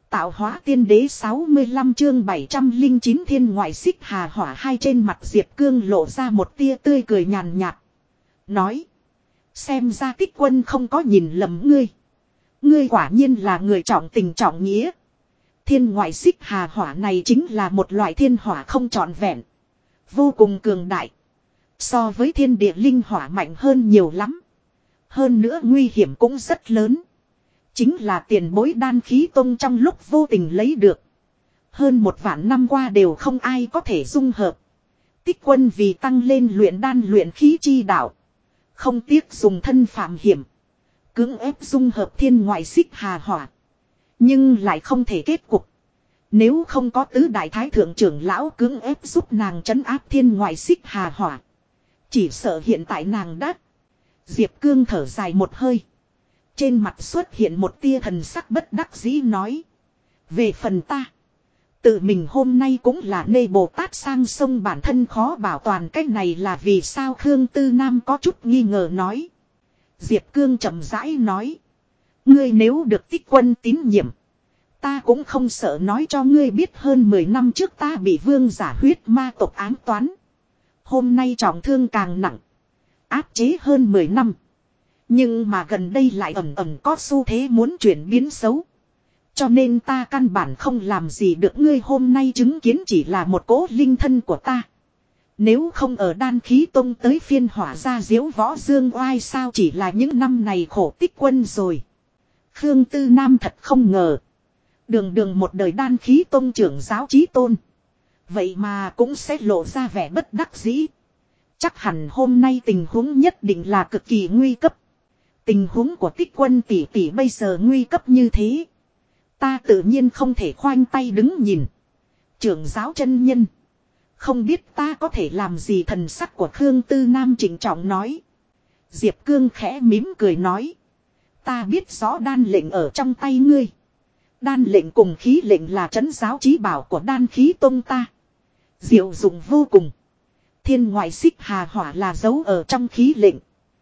Tạo hóa tiên đế 65 chương 709 thiên ngoại xích hà hỏa hai trên mặt Diệp Cương lộ ra một tia tươi cười nhàn nhạt. Nói. Xem ra Tích Quân không có nhìn lầm ngươi. Ngươi quả nhiên là người trọng tình trọng nghĩa. Thiên ngoại xích hà hỏa này chính là một loại thiên hỏa không trọn vẹn. Vô cùng cường đại. So với thiên địa linh hỏa mạnh hơn nhiều lắm. Hơn nữa nguy hiểm cũng rất lớn. Chính là tiền bối đan khí tông trong lúc vô tình lấy được. Hơn 1 vạn năm qua đều không ai có thể dung hợp. Tích Quân vì tăng lên luyện đan luyện khí chi đạo. Không tiếc dùng thân phạm hiểm. Cưỡng ép dung hợp thiên ngoại xích hà hỏa. Nhưng lại không thể kết cục. Nếu không có tứ đại thái thượng trưởng lão cưỡng ép giúp nàng trấn áp thiên ngoại xích hà hỏa. Chỉ sợ hiện tại nàng đã. Diệp Cương thở dài một hơi. Trên mặt xuất hiện một tia thần sắc bất đắc dĩ nói. Về phần ta. Tự mình hôm nay cũng là nê Bồ Tát sang sông bản thân khó bảo toàn cái này là vì sao Khương Tư Nam có chút nghi ngờ nói. Diệp Cương chậm rãi nói. Ngươi nếu được Tích Quân tín nhiệm. Ta cũng không sợ nói cho ngươi biết hơn 10 năm trước ta bị vương giả huyết ma tộc ám toán. Hôm nay trọng thương càng nặng. Áp chế hơn 10 năm. Nhưng mà gần đây lại ẩm ẩm có xu thế muốn chuyển biến xấu. Cho nên ta căn bản không làm gì được ngươi hôm nay chứng kiến chỉ là một cỗ linh thân của ta. Nếu không ở đan khí tông tới phiên hỏa ra diếu võ dương oai sao chỉ là những năm này khổ Tích Quân rồi. Khương Tư Nam thật không ngờ. Đường đường một đời đan khí tông trưởng giáo chí tôn. Vậy mà cũng sẽ lộ ra vẻ bất đắc dĩ. Chắc hẳn hôm nay tình huống nhất định là cực kỳ nguy cấp. Tình huống của Tích Quân tỷ tỷ bây giờ nguy cấp như thế. Ta tự nhiên không thể khoanh tay đứng nhìn. Trưởng giáo chân nhân. Không biết ta có thể làm gì thần sắc của Khương Tư Nam trịnh trọng nói. Diệp Cương khẽ mím cười nói. Ta biết rõ đan lệnh ở trong tay ngươi. Đan lệnh cùng khí lệnh là trấn giáo chí bảo của đan khí tông ta. Diệu dụng vô cùng. Thiên ngoại xích hà hỏa là dấu ở trong khí lệnh.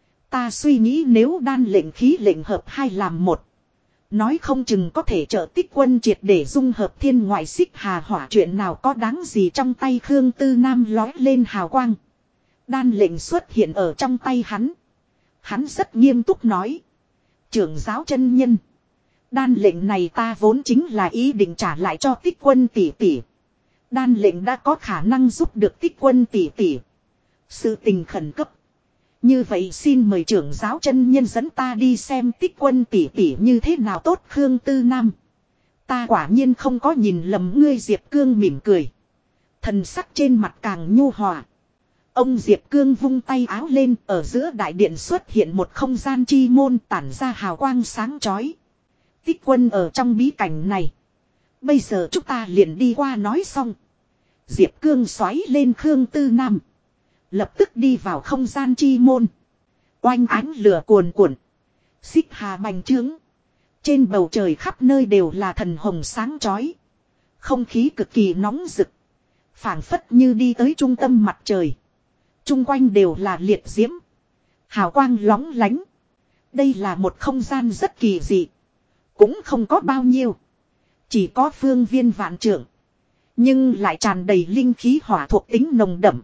Ta suy nghĩ nếu đan lệnh khí lệnh hợp hai làm một. Nói không chừng có thể trợ Tích Quân triệt để dung hợp thiên ngoại xích hà hỏa chuyện nào có đáng gì trong tay Khương Tư Nam lói lên hào quang. Đan lệnh xuất hiện ở trong tay hắn. Hắn rất nghiêm túc nói. Trưởng giáo chân nhân. Đan lệnh này ta vốn chính là ý định trả lại cho Tích Quân tỷ tỷ. Đan lệnh đã có khả năng giúp được Tích Quân tỷ tỷ. Sự tình khẩn cấp. Như vậy xin mời trưởng giáo chân nhân dẫn ta đi xem Tích Quân tỷ tỷ như thế nào tốt Khương Tư Nam. Ta quả nhiên không có nhìn lầm ngươi Diệp Cương mỉm cười. Thần sắc trên mặt càng nhu hòa. Ông Diệp Cương vung tay áo lên ở giữa đại điện xuất hiện một không gian chi môn tản ra hào quang sáng chói. Tích Quân ở trong bí cảnh này. Bây giờ chúng ta liền đi qua nói xong. Diệp Cương xoáy lên Khương Tư Nam. Lập tức đi vào không gian chi môn. Oanh ánh lửa cuồn cuộn. Xích hà bành trướng. Trên bầu trời khắp nơi đều là thần hồng sáng chói. Không khí cực kỳ nóng rực. Phảng phất như đi tới trung tâm mặt trời. Trung quanh đều là liệt diễm. Hào quang lóng lánh. Đây là một không gian rất kỳ dị. Cũng không có bao nhiêu. Chỉ có phương viên vạn trượng. Nhưng lại tràn đầy linh khí hỏa thuộc tính nồng đậm.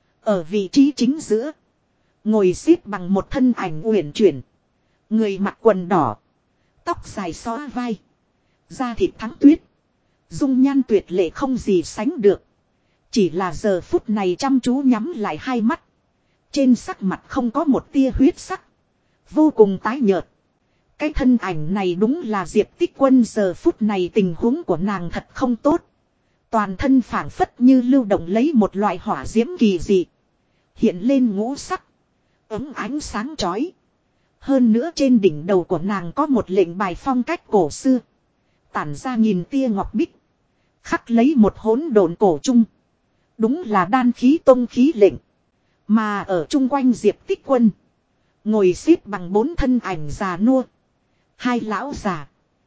Ở vị trí chính giữa. Ngồi xếp bằng một thân ảnh uyển chuyển. Người mặc quần đỏ. Tóc dài xõa vai. Da thịt thắng tuyết. Dung nhan tuyệt lệ không gì sánh được. Chỉ là giờ phút này chăm chú nhắm lại hai mắt. Trên sắc mặt không có một tia huyết sắc. Vô cùng tái nhợt. Cái thân ảnh này đúng là Diệp Tích Quân giờ phút này tình huống của nàng thật không tốt. Toàn thân phảng phất như lưu động lấy một loại hỏa diễm kỳ dị. Hiện lên ngũ sắc. Ấm ánh sáng chói. Hơn nữa trên đỉnh đầu của nàng có một lệnh bài phong cách cổ xưa. Tản ra nghìn tia ngọc bích. Khắc lấy một hỗn độn cổ chung. Đúng là đan khí tông khí lệnh. Mà ở chung quanh Diệp Tích Quân. Ngồi xếp bằng 4 thân ảnh già nua. 2 lão già.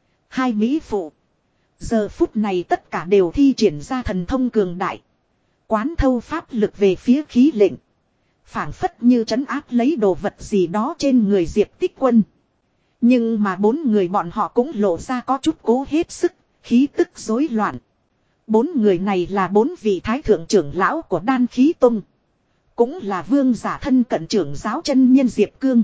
2 mỹ phụ. Giờ phút này tất cả đều thi triển ra thần thông cường đại. Quán thâu pháp lực về phía khí lệnh. Phảng phất như trấn áp lấy đồ vật gì đó trên người Diệp Tích Quân. Nhưng mà 4 người bọn họ cũng lộ ra có chút cố hết sức. khí tức rối loạn. 4 người này là 4 vị thái thượng trưởng lão của Đan Khí Tông. Cũng là vương giả thân cận trưởng giáo chân nhân Diệp Cương.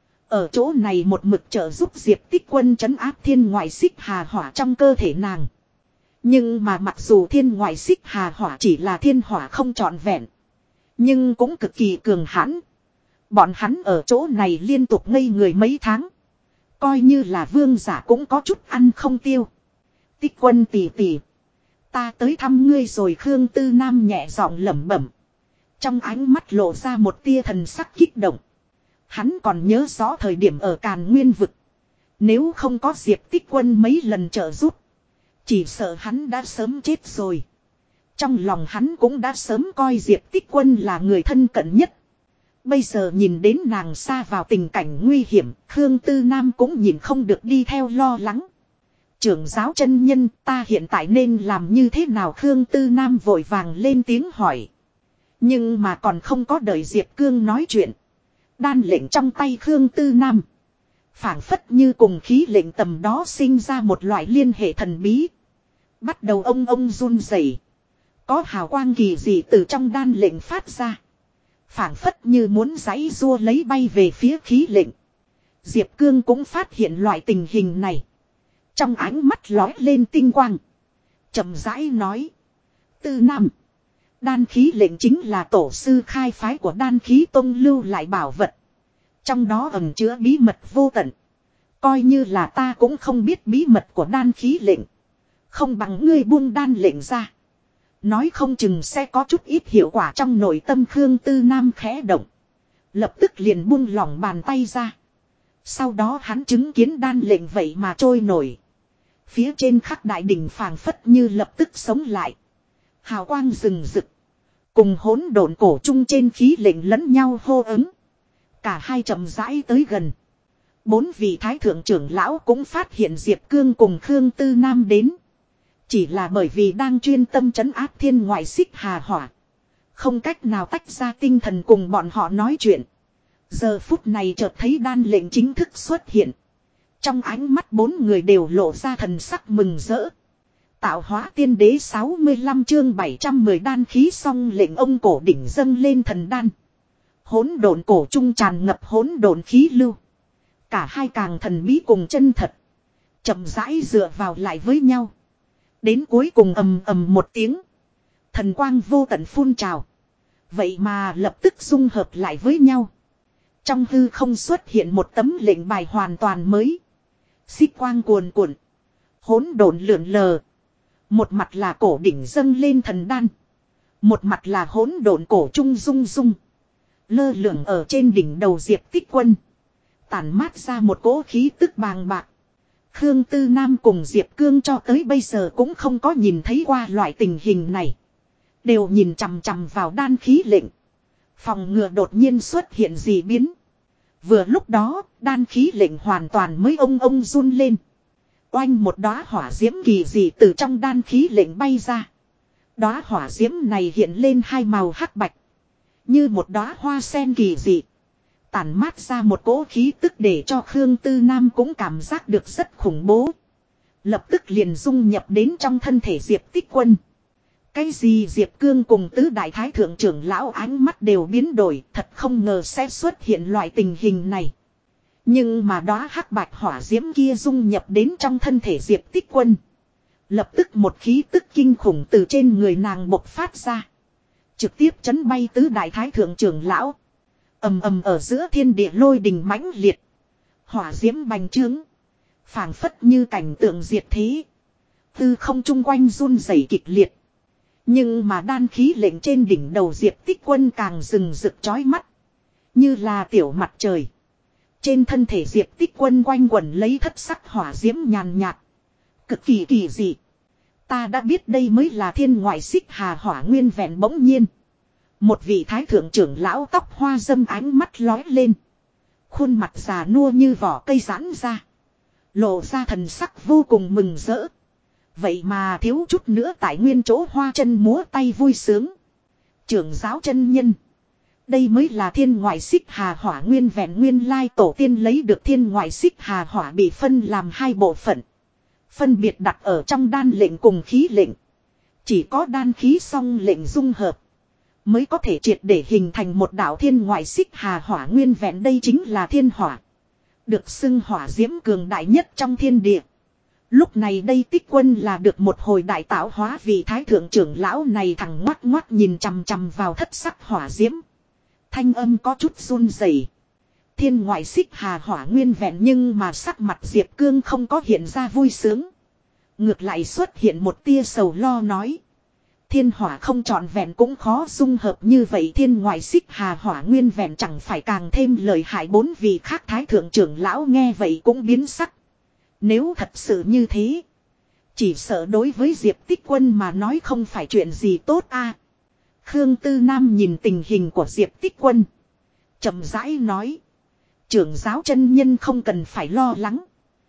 Ở chỗ này một mực trợ giúp Diệp Tích Quân trấn áp thiên ngoại xích hà hỏa trong cơ thể nàng. Nhưng mà mặc dù thiên ngoại xích hà hỏa chỉ là thiên hỏa không trọn vẹn, nhưng cũng cực kỳ cường hãn. Bọn hắn ở chỗ này liên tục ngây người mấy tháng. Coi như là vương giả cũng có chút ăn không tiêu. Tích Quân tỷ tỷ, ta tới thăm ngươi rồi. Khương Tư Nam nhẹ giọng lẩm bẩm. Trong ánh mắt lộ ra một tia thần sắc kích động. Hắn còn nhớ rõ thời điểm ở Càn Nguyên vực. Nếu không có Diệp Tích Quân mấy lần trợ giúp, chỉ sợ hắn đã sớm chết rồi. Trong lòng hắn cũng đã sớm coi Diệp Tích Quân là người thân cận nhất. Bây giờ nhìn đến nàng xa vào tình cảnh nguy hiểm, Khương Tư Nam cũng nhìn không được đi theo lo lắng. Trưởng giáo chân nhân, ta hiện tại nên làm như thế nào? Khương Tư Nam vội vàng lên tiếng hỏi. Nhưng mà còn không có đợi Diệp Cương nói chuyện. Đan lệnh trong tay Khương Tư Nam phảng phất như cùng khí lệnh tầm đó sinh ra một loại liên hệ thần bí. Bắt đầu ông run rẩy. Có hào quang kỳ dị từ trong đan lệnh phát ra. Phảng phất như muốn giãy giụa lấy bay về phía khí lệnh. Diệp Cương cũng phát hiện loại tình hình này. Trong ánh mắt lóe lên tinh quang. Chậm rãi nói. Tư Nam, đan khí lệnh chính là tổ sư khai phái của Đan Khí Tông lưu lại bảo vật. Trong đó ẩn chứa bí mật vô tận. Coi như là ta cũng không biết bí mật của đan khí lệnh. Không bằng ngươi buông đan lệnh ra. Nói không chừng sẽ có chút ít hiệu quả. Trong nội tâm Khương Tư Nam khẽ động. Lập tức liền buông lỏng bàn tay ra. Sau đó hắn chứng kiến đan lệnh vậy mà trôi nổi. Phía trên khắc đại đỉnh phảng phất như lập tức sống lại. Hào quang rừng rực. Cùng hỗn độn cổ trung trên khí lệnh lẫn nhau hô ứng. Cả hai chậm rãi tới gần. 4 vị thái thượng trưởng lão cũng phát hiện Diệp Cương cùng Khương Tư Nam đến. Chỉ là bởi vì đang chuyên tâm trấn áp thiên ngoại xích hà hỏa. Không cách nào tách ra tinh thần cùng bọn họ nói chuyện. Giờ phút này chợt thấy đan lệnh chính thức xuất hiện. Trong ánh mắt 4 người đều lộ ra thần sắc mừng rỡ. Tạo hóa tiên đế 65 chương 710 đan khí xong lệnh ông cổ đỉnh dâng lên thần đan. Hỗn độn cổ trung tràn ngập hỗn độn khí lưu. Cả hai càng thần bí cùng chân thật. Chậm rãi dựa vào lại với nhau. Đến cuối cùng ầm ầm một tiếng. Thần quang vô tận phun trào. Vậy mà lập tức dung hợp lại với nhau. Trong hư không xuất hiện một tấm lệnh bài hoàn toàn mới. Xích quang cuồn cuộn. Hỗn độn lượn lờ. Một mặt là cổ đỉnh dâng lên thần đan. Một mặt là hỗn độn cổ trung rung rung. Lơ lửng ở trên đỉnh đầu Diệp Tích Quân. Tản mát ra một cỗ khí tức bàng bạc. Khương Tư Nam cùng Diệp Cương cho tới bây giờ cũng không có nhìn thấy qua loại tình hình này. Đều nhìn chằm chằm vào đan khí lệnh. Phòng ngừa đột nhiên xuất hiện gì biến. Vừa lúc đó, đan khí lệnh hoàn toàn mới ông run lên. Oanh một đóa hỏa diễm kỳ dị từ trong đan khí lệnh bay ra. Đóa hỏa diễm này hiện lên hai màu hắc bạch. Như một đóa hoa sen kỳ dị. Tản mát ra một cỗ khí tức để cho Khương Tư Nam cũng cảm giác được rất khủng bố. Lập tức liền dung nhập đến trong thân thể Diệp Tích Quân. Cái gì? Diệp Cương cùng tứ đại thái thượng trưởng lão ánh mắt đều biến đổi. Thật không ngờ sẽ xuất hiện loại tình hình này. Nhưng mà đóa hắc bạch hỏa diễm kia dung nhập đến trong thân thể Diệp Tích Quân. Lập tức một khí tức kinh khủng từ trên người nàng bộc phát ra. Trực tiếp chấn bay tứ đại thái thượng trưởng lão. Ầm ầm ở giữa thiên địa lôi đình mãnh liệt. Hỏa diễm bành trướng. Phảng phất như cảnh tượng diệt thế. Tư không chung quanh run rẩy kịch liệt. Nhưng mà đan khí lệnh trên đỉnh đầu Diệp Tích Quân càng rừng rực chói mắt. Như là tiểu mặt trời. Trên thân thể Diệp Tích Quân quanh quẩn lấy thất sắc hỏa diễm nhàn nhạt. Cực kỳ kỳ dị. Ta đã biết đây mới là thiên ngoại xích hà hỏa nguyên vẹn. Bỗng nhiên. Một vị thái thượng trưởng lão tóc hoa dâm ánh mắt lói lên. Khuôn mặt già nua như vỏ cây giãn ra. Lộ ra thần sắc vô cùng mừng rỡ. Vậy mà thiếu chút nữa tại nguyên chỗ hoa chân múa tay vui sướng. Trưởng giáo chân nhân. Đây mới là thiên ngoại xích hà hỏa nguyên vẹn. Nguyên lai tổ tiên lấy được thiên ngoại xích hà hỏa bị phân làm hai bộ phận. Phân biệt đặt ở trong đan lệnh cùng khí lệnh. Chỉ có đan khí song lệnh dung hợp. Mới có thể triệt để hình thành một đạo thiên ngoại xích hà hỏa nguyên vẹn, đây chính là thiên hỏa. Được xưng hỏa diễm cường đại nhất trong thiên địa. Lúc này đây Tích Quân là được một hồi đại tạo hóa, vì thái thượng trưởng lão này thẳng ngoắt ngoắt nhìn chằm chằm vào thất sắc hỏa diễm. Thanh âm có chút run rẩy. Thiên ngoại xích hà hỏa nguyên vẹn, nhưng mà sắc mặt Diệp Cương không có hiện ra vui sướng. Ngược lại xuất hiện một tia sầu lo nói. Thiên hỏa không trọn vẹn cũng khó dung hợp như vậy, thiên ngoại xích hà hỏa nguyên vẹn chẳng phải càng thêm lợi hại. Bốn vị khác thái thượng trưởng lão nghe vậy cũng biến sắc. Nếu thật sự như thế, chỉ sợ đối với Diệp Tích Quân mà nói không phải chuyện gì tốt a. Khương Tư Nam nhìn tình hình của Diệp Tích Quân, chậm rãi nói. Trưởng giáo chân nhân không cần phải lo lắng.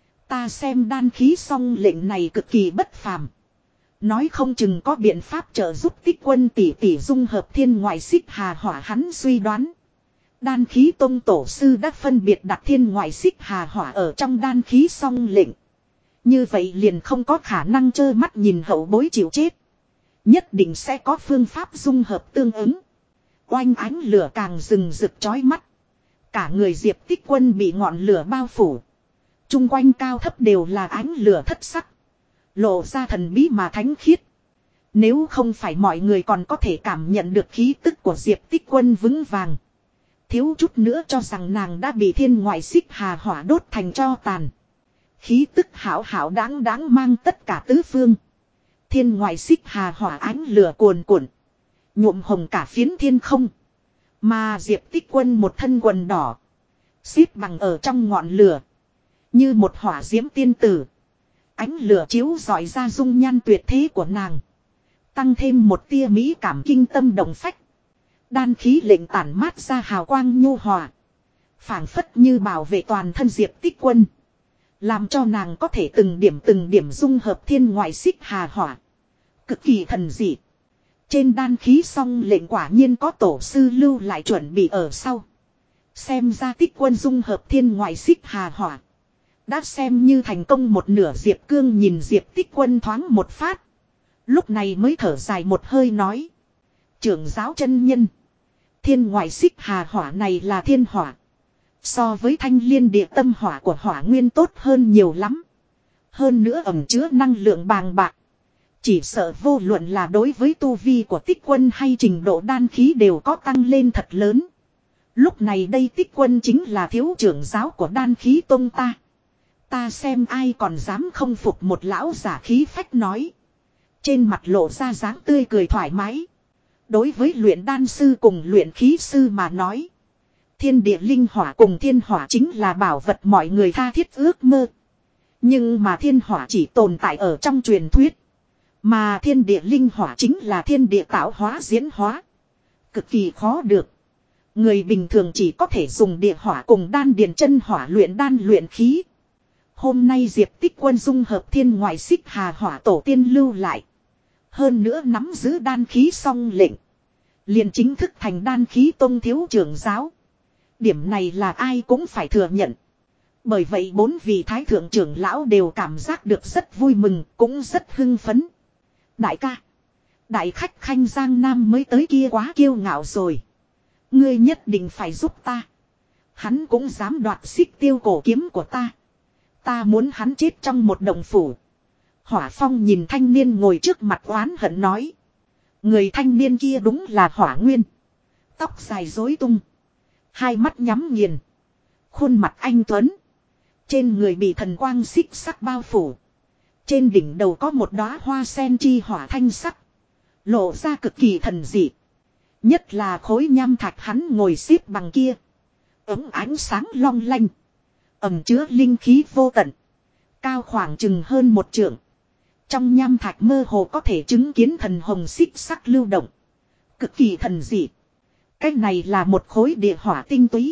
Ta xem đan khí song lệnh này cực kỳ bất phàm. Nói không chừng có biện pháp trợ giúp Tích Quân tỷ tỷ dung hợp thiên ngoại xích hà hỏa. Hắn suy đoán đan khí tông tổ sư đã phân biệt đặt thiên ngoại xích hà hỏa ở trong đan khí song lệnh. Như vậy liền không có khả năng trơ mắt nhìn hậu bối chịu chết. Nhất định sẽ có phương pháp dung hợp tương ứng. Oanh, ánh lửa càng rừng rực chói mắt. Cả người Diệp Tích Quân bị ngọn lửa bao phủ. Trung quanh cao thấp đều là ánh lửa thất sắc. Lộ ra thần bí mà thánh khiết. Nếu không phải mọi người còn có thể cảm nhận được khí tức của Diệp Tích Quân vững vàng, thiếu chút nữa cho rằng nàng đã bị thiên ngoại xích hà hỏa đốt thành tro tàn. Khí tức hảo hảo đáng đáng mang tất cả tứ phương. Thiên ngoại xích hà hỏa ánh lửa cuồn cuộn, nhuộm hồng cả phiến thiên không. Mà Diệp Tích Quân một thân quần đỏ, xếp bằng ở trong ngọn lửa, như một hỏa diễm tiên tử. Ánh lửa chiếu rọi ra dung nhan tuyệt thế của nàng, tăng thêm một tia mỹ cảm kinh tâm động phách. Đan khí lệnh tản mát ra hào quang nhu hòa, phảng phất như bảo vệ toàn thân Diệp Tích Quân, làm cho nàng có thể từng điểm dung hợp thiên ngoại xích hà hỏa. Cực kỳ thần dị. Trên đan khí song lệnh quả nhiên có tổ sư lưu lại chuẩn bị ở sau. Xem ra Tích Quân dung hợp thiên ngoại xích hà hỏa đã xem như thành công một nửa. Diệp Cương nhìn Diệp Tích Quân thoáng một phát, lúc này mới thở dài một hơi nói. Trưởng giáo chân nhân, thiên ngoại xích hà hỏa này là thiên hỏa, so với thanh liên địa tâm hỏa của hỏa nguyên tốt hơn nhiều lắm. Hơn nữa ẩn chứa năng lượng bàng bạc. Chỉ sợ vô luận là đối với tu vi của Tích Quân hay trình độ đan khí đều có tăng lên thật lớn. Lúc này đây Tích Quân chính là thiếu trưởng giáo của đan khí tông ta. Ta xem ai còn dám không phục, một lão giả khí phách nói. Trên mặt lộ ra dáng tươi cười thoải mái. Đối với luyện đan sư cùng luyện khí sư mà nói, thiên địa linh hỏa cùng thiên hỏa chính là bảo vật mọi người tha thiết ước mơ. Nhưng mà thiên hỏa chỉ tồn tại ở trong truyền thuyết. Mà thiên địa linh hỏa chính là thiên địa tạo hóa diễn hóa, cực kỳ khó được. Người bình thường chỉ có thể dùng địa hỏa cùng đan điền chân hỏa luyện đan luyện khí. Hôm nay Diệp Tích Quân dung hợp thiên ngoại xích hà hỏa tổ tiên lưu lại, hơn nữa nắm giữ đan khí song lệnh, liền chính thức thành đan khí tông thiếu trưởng giáo. Điểm này là ai cũng phải thừa nhận. Bởi vậy bốn vị thái thượng trưởng lão đều cảm giác được rất vui mừng, cũng rất hưng phấn. Đại ca, đại khách khanh Giang Nam mới tới kia quá kiêu ngạo rồi. Ngươi nhất định phải giúp ta. Hắn cũng dám đoạt xích tiêu cổ kiếm của ta. Ta muốn hắn chết trong một động phủ. Hỏa Phong nhìn thanh niên ngồi trước mặt oán hận nói. Người thanh niên kia đúng là Hỏa Nguyên. Tóc dài rối tung, hai mắt nhắm nghiền, khuôn mặt anh tuấn. Trên người bị thần quang xích sắc bao phủ. Trên đỉnh đầu có một đóa hoa sen chi hỏa thanh sắc, lộ ra cực kỳ thần dị. Nhất là khối nham thạch hắn ngồi xếp bằng kia, ấm ánh sáng long lanh, ẩm chứa linh khí vô tận, cao khoảng chừng hơn 1 trượng. Trong nham thạch mơ hồ có thể chứng kiến thần hồng xích sắc lưu động, cực kỳ thần dị. Cái này là một khối địa hỏa tinh túy,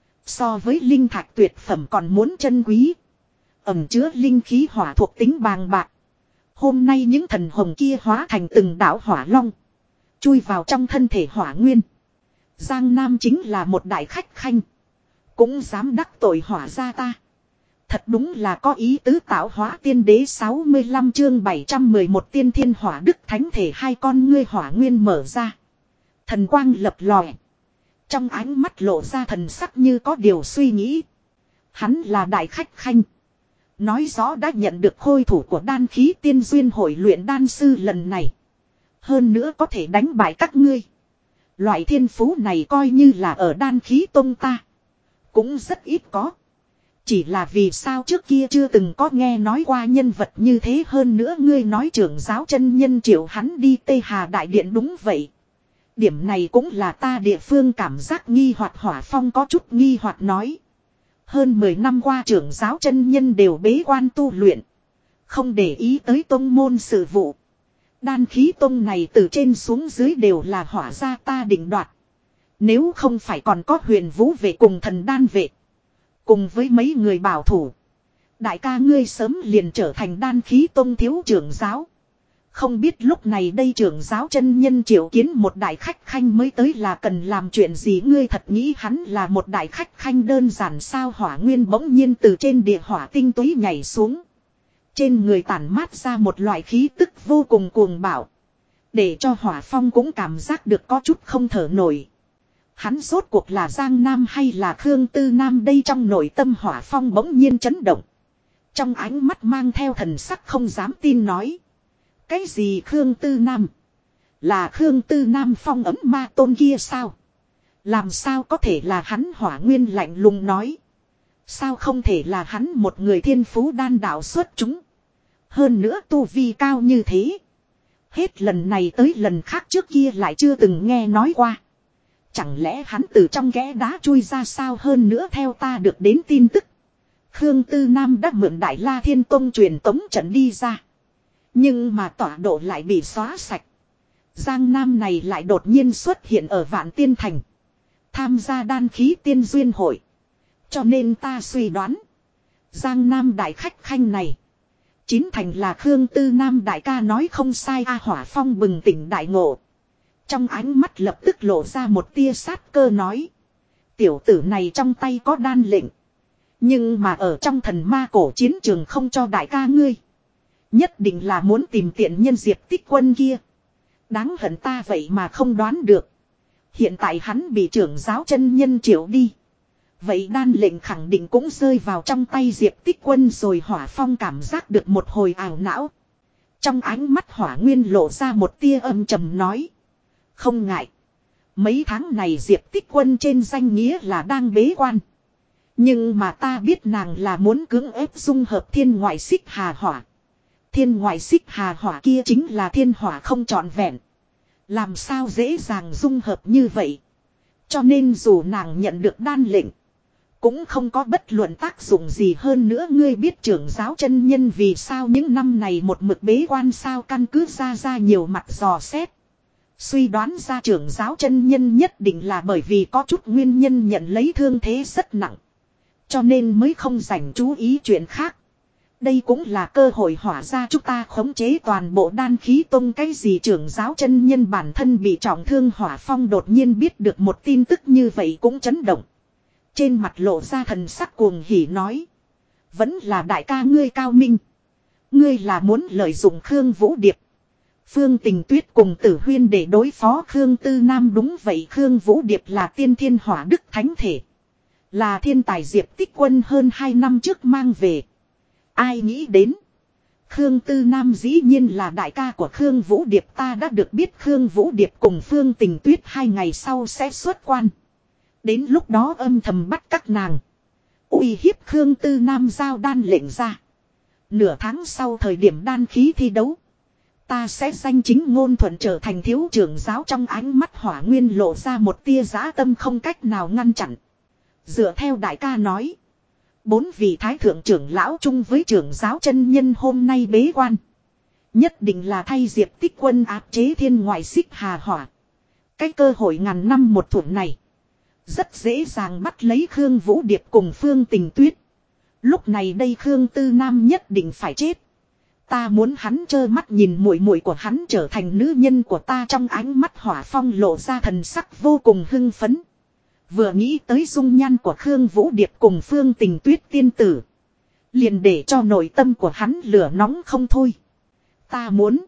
so với linh thạch tuyệt phẩm còn muốn chân quý, ẩm chứa linh khí hỏa thuộc tính bàng bạc. Hôm nay những thần hồng kia hóa thành từng đạo hỏa long, chui vào trong thân thể Hỏa Nguyên. Giang Nam chính là một đại khách khanh, cũng dám đắc tội hỏa gia ta. Thật đúng là có ý tứ tạo hóa tiên đế 65 chương 711 tiên thiên hỏa đức thánh thể hai con ngươi hỏa nguyên mở ra. Thần quang lập lòe. Trong ánh mắt lộ ra thần sắc như có điều suy nghĩ. Hắn là đại khách khanh. Nói rõ đã nhận được khôi thủ của đan khí tiên duyên hội luyện đan sư lần này. Hơn nữa có thể đánh bại các ngươi. Loại thiên phú này coi như là ở đan khí tông ta. Cũng rất ít có. Chỉ là vì sao trước kia chưa từng có nghe nói qua nhân vật như thế, hơn nữa ngươi nói trưởng giáo chân nhân triệu hắn đi Tây Hà Đại Điện đúng vậy. Điểm này cũng là ta địa phương cảm giác nghi hoặc. Hỏa Phong có chút nghi hoặc nói. Hơn 10 năm qua trưởng giáo chân nhân đều bế quan tu luyện. Không để ý tới tông môn sự vụ. Đan khí tông này từ trên xuống dưới đều là hỏa gia ta định đoạt. Nếu không phải còn có Huyền Vũ vệ cùng Thần Đan vệ. Cùng với mấy người bảo thủ. Đại ca ngươi sớm liền trở thành đan khí tông thiếu trưởng giáo. Không biết lúc này đây trưởng giáo chân nhân triệu kiến một đại khách khanh mới tới là cần làm chuyện gì, ngươi thật nghĩ hắn là một đại khách khanh đơn giản sao? Hỏa nguyên bỗng nhiên từ trên địa hỏa tinh túy nhảy xuống. Trên người tản mát ra một loại khí tức vô cùng cuồng bạo. Để cho Hỏa Phong cũng cảm giác được có chút không thở nổi. Hắn rốt cuộc là Giang Nam hay là Khương Tư Nam đây, trong nội tâm Hỏa Phong bỗng nhiên chấn động. Trong ánh mắt mang theo thần sắc không dám tin nói. Cái gì Khương Tư Nam? Là Khương Tư Nam phong ấm ma tôn kia sao? Làm sao có thể là hắn? Hỏa nguyên lạnh lùng nói. Sao không thể là hắn, một người thiên phú đan đạo xuất chúng. Hơn nữa tu vi cao như thế. Hết lần này tới lần khác trước kia lại chưa từng nghe nói qua. Chẳng lẽ hắn từ trong kẽ đá chui ra sao? Hơn nữa theo ta được đến tin tức, Khương Tư Nam đã mượn Đại La Thiên Tông truyền tống trận đi ra. Nhưng mà tọa độ lại bị xóa sạch. Giang Nam này lại đột nhiên xuất hiện ở Vạn Tiên Thành. Tham gia đan khí tiên duyên hội. Cho nên ta suy đoán. Giang Nam đại khách khanh này. Chín thành là Khương Tư Nam đại ca nói không sai. Hỏa Phong bừng tỉnh đại ngộ. Trong ánh mắt lập tức lộ ra một tia sát cơ nói. Tiểu tử này trong tay có đan lệnh. Nhưng mà ở trong thần ma cổ chiến trường không cho đại ca ngươi. Nhất định là muốn tìm tiện nhân Diệp Tích Quân kia. Đáng hận ta vậy mà không đoán được. Hiện tại hắn bị trưởng giáo chân nhân triệu đi. Vậy đan lệnh khẳng định cũng rơi vào trong tay Diệp Tích Quân rồi. Hỏa Phong cảm giác được một hồi ảo não. Trong ánh mắt Hỏa Nguyên lộ ra một tia âm trầm nói. Không ngại. Mấy tháng này Diệp Tích Quân trên danh nghĩa là đang bế quan. Nhưng mà ta biết nàng là muốn cưỡng ép dung hợp thiên ngoại xích hà hỏa. Thiên ngoại xích hà hỏa kia chính là thiên hỏa không trọn vẹn. Làm sao dễ dàng dung hợp như vậy. Cho nên dù nàng nhận được đan lệnh, cũng không có bất luận tác dụng gì. Hơn nữa ngươi biết trưởng giáo chân nhân vì sao những năm này một mực bế quan sao? Căn cứ ra nhiều mặt dò xét. Suy đoán ra trưởng giáo chân nhân nhất định là bởi vì có chút nguyên nhân nhận lấy thương thế rất nặng. Cho nên mới không dành chú ý chuyện khác. Đây cũng là cơ hội hỏa ra chúng ta khống chế toàn bộ đan khí tông. Cái gì trưởng giáo chân nhân bản thân bị trọng thương? Hỏa Phong đột nhiên biết được một tin tức như vậy cũng chấn động. Trên mặt lộ ra thần sắc cuồng hỉ nói. Vẫn là đại ca ngươi cao minh. Ngươi là muốn lợi dụng Khương Vũ Điệp, Phương Tình Tuyết cùng Tử Huyên để đối phó Khương Tư Nam. Đúng vậy, Khương Vũ Điệp là tiên thiên hỏa đức thánh thể. Là thiên tài Diệp Tích Quân hơn 2 năm trước mang về. Ai nghĩ đến Khương Tư Nam dĩ nhiên là đại ca của Khương Vũ Điệp. Ta đã được biết Khương Vũ Điệp cùng Phương Tình Tuyết 2 ngày sau sẽ xuất quan. Đến lúc đó âm thầm bắt các nàng, uy hiếp Khương Tư Nam giao đan lệnh ra. Nửa tháng sau thời điểm đan khí thi đấu, ta sẽ danh chính ngôn thuận trở thành thiếu trưởng giáo. Trong ánh mắt Hỏa Nguyên lộ ra một tia dã tâm không cách nào ngăn chặn. Dựa theo đại ca nói, 4 vị thái thượng trưởng lão chung với trưởng giáo chân nhân hôm nay bế quan. Nhất định là thay Diệp Tích Quân áp chế thiên ngoại xích hà hỏa. Cái cơ hội ngàn năm một thủa này, rất dễ dàng bắt lấy Khương Vũ Điệp cùng Phương Tình Tuyết. Lúc này đây Khương Tư Nam nhất định phải chết. Ta muốn hắn trơ mắt nhìn muội muội của hắn trở thành nữ nhân của ta. Trong ánh mắt Hỏa Phong lộ ra thần sắc vô cùng hưng phấn. Vừa nghĩ tới dung nhan của Khương Vũ Điệp cùng Phương Tình Tuyết tiên tử, Liền để cho nội tâm của hắn lửa nóng không thôi. Ta muốn.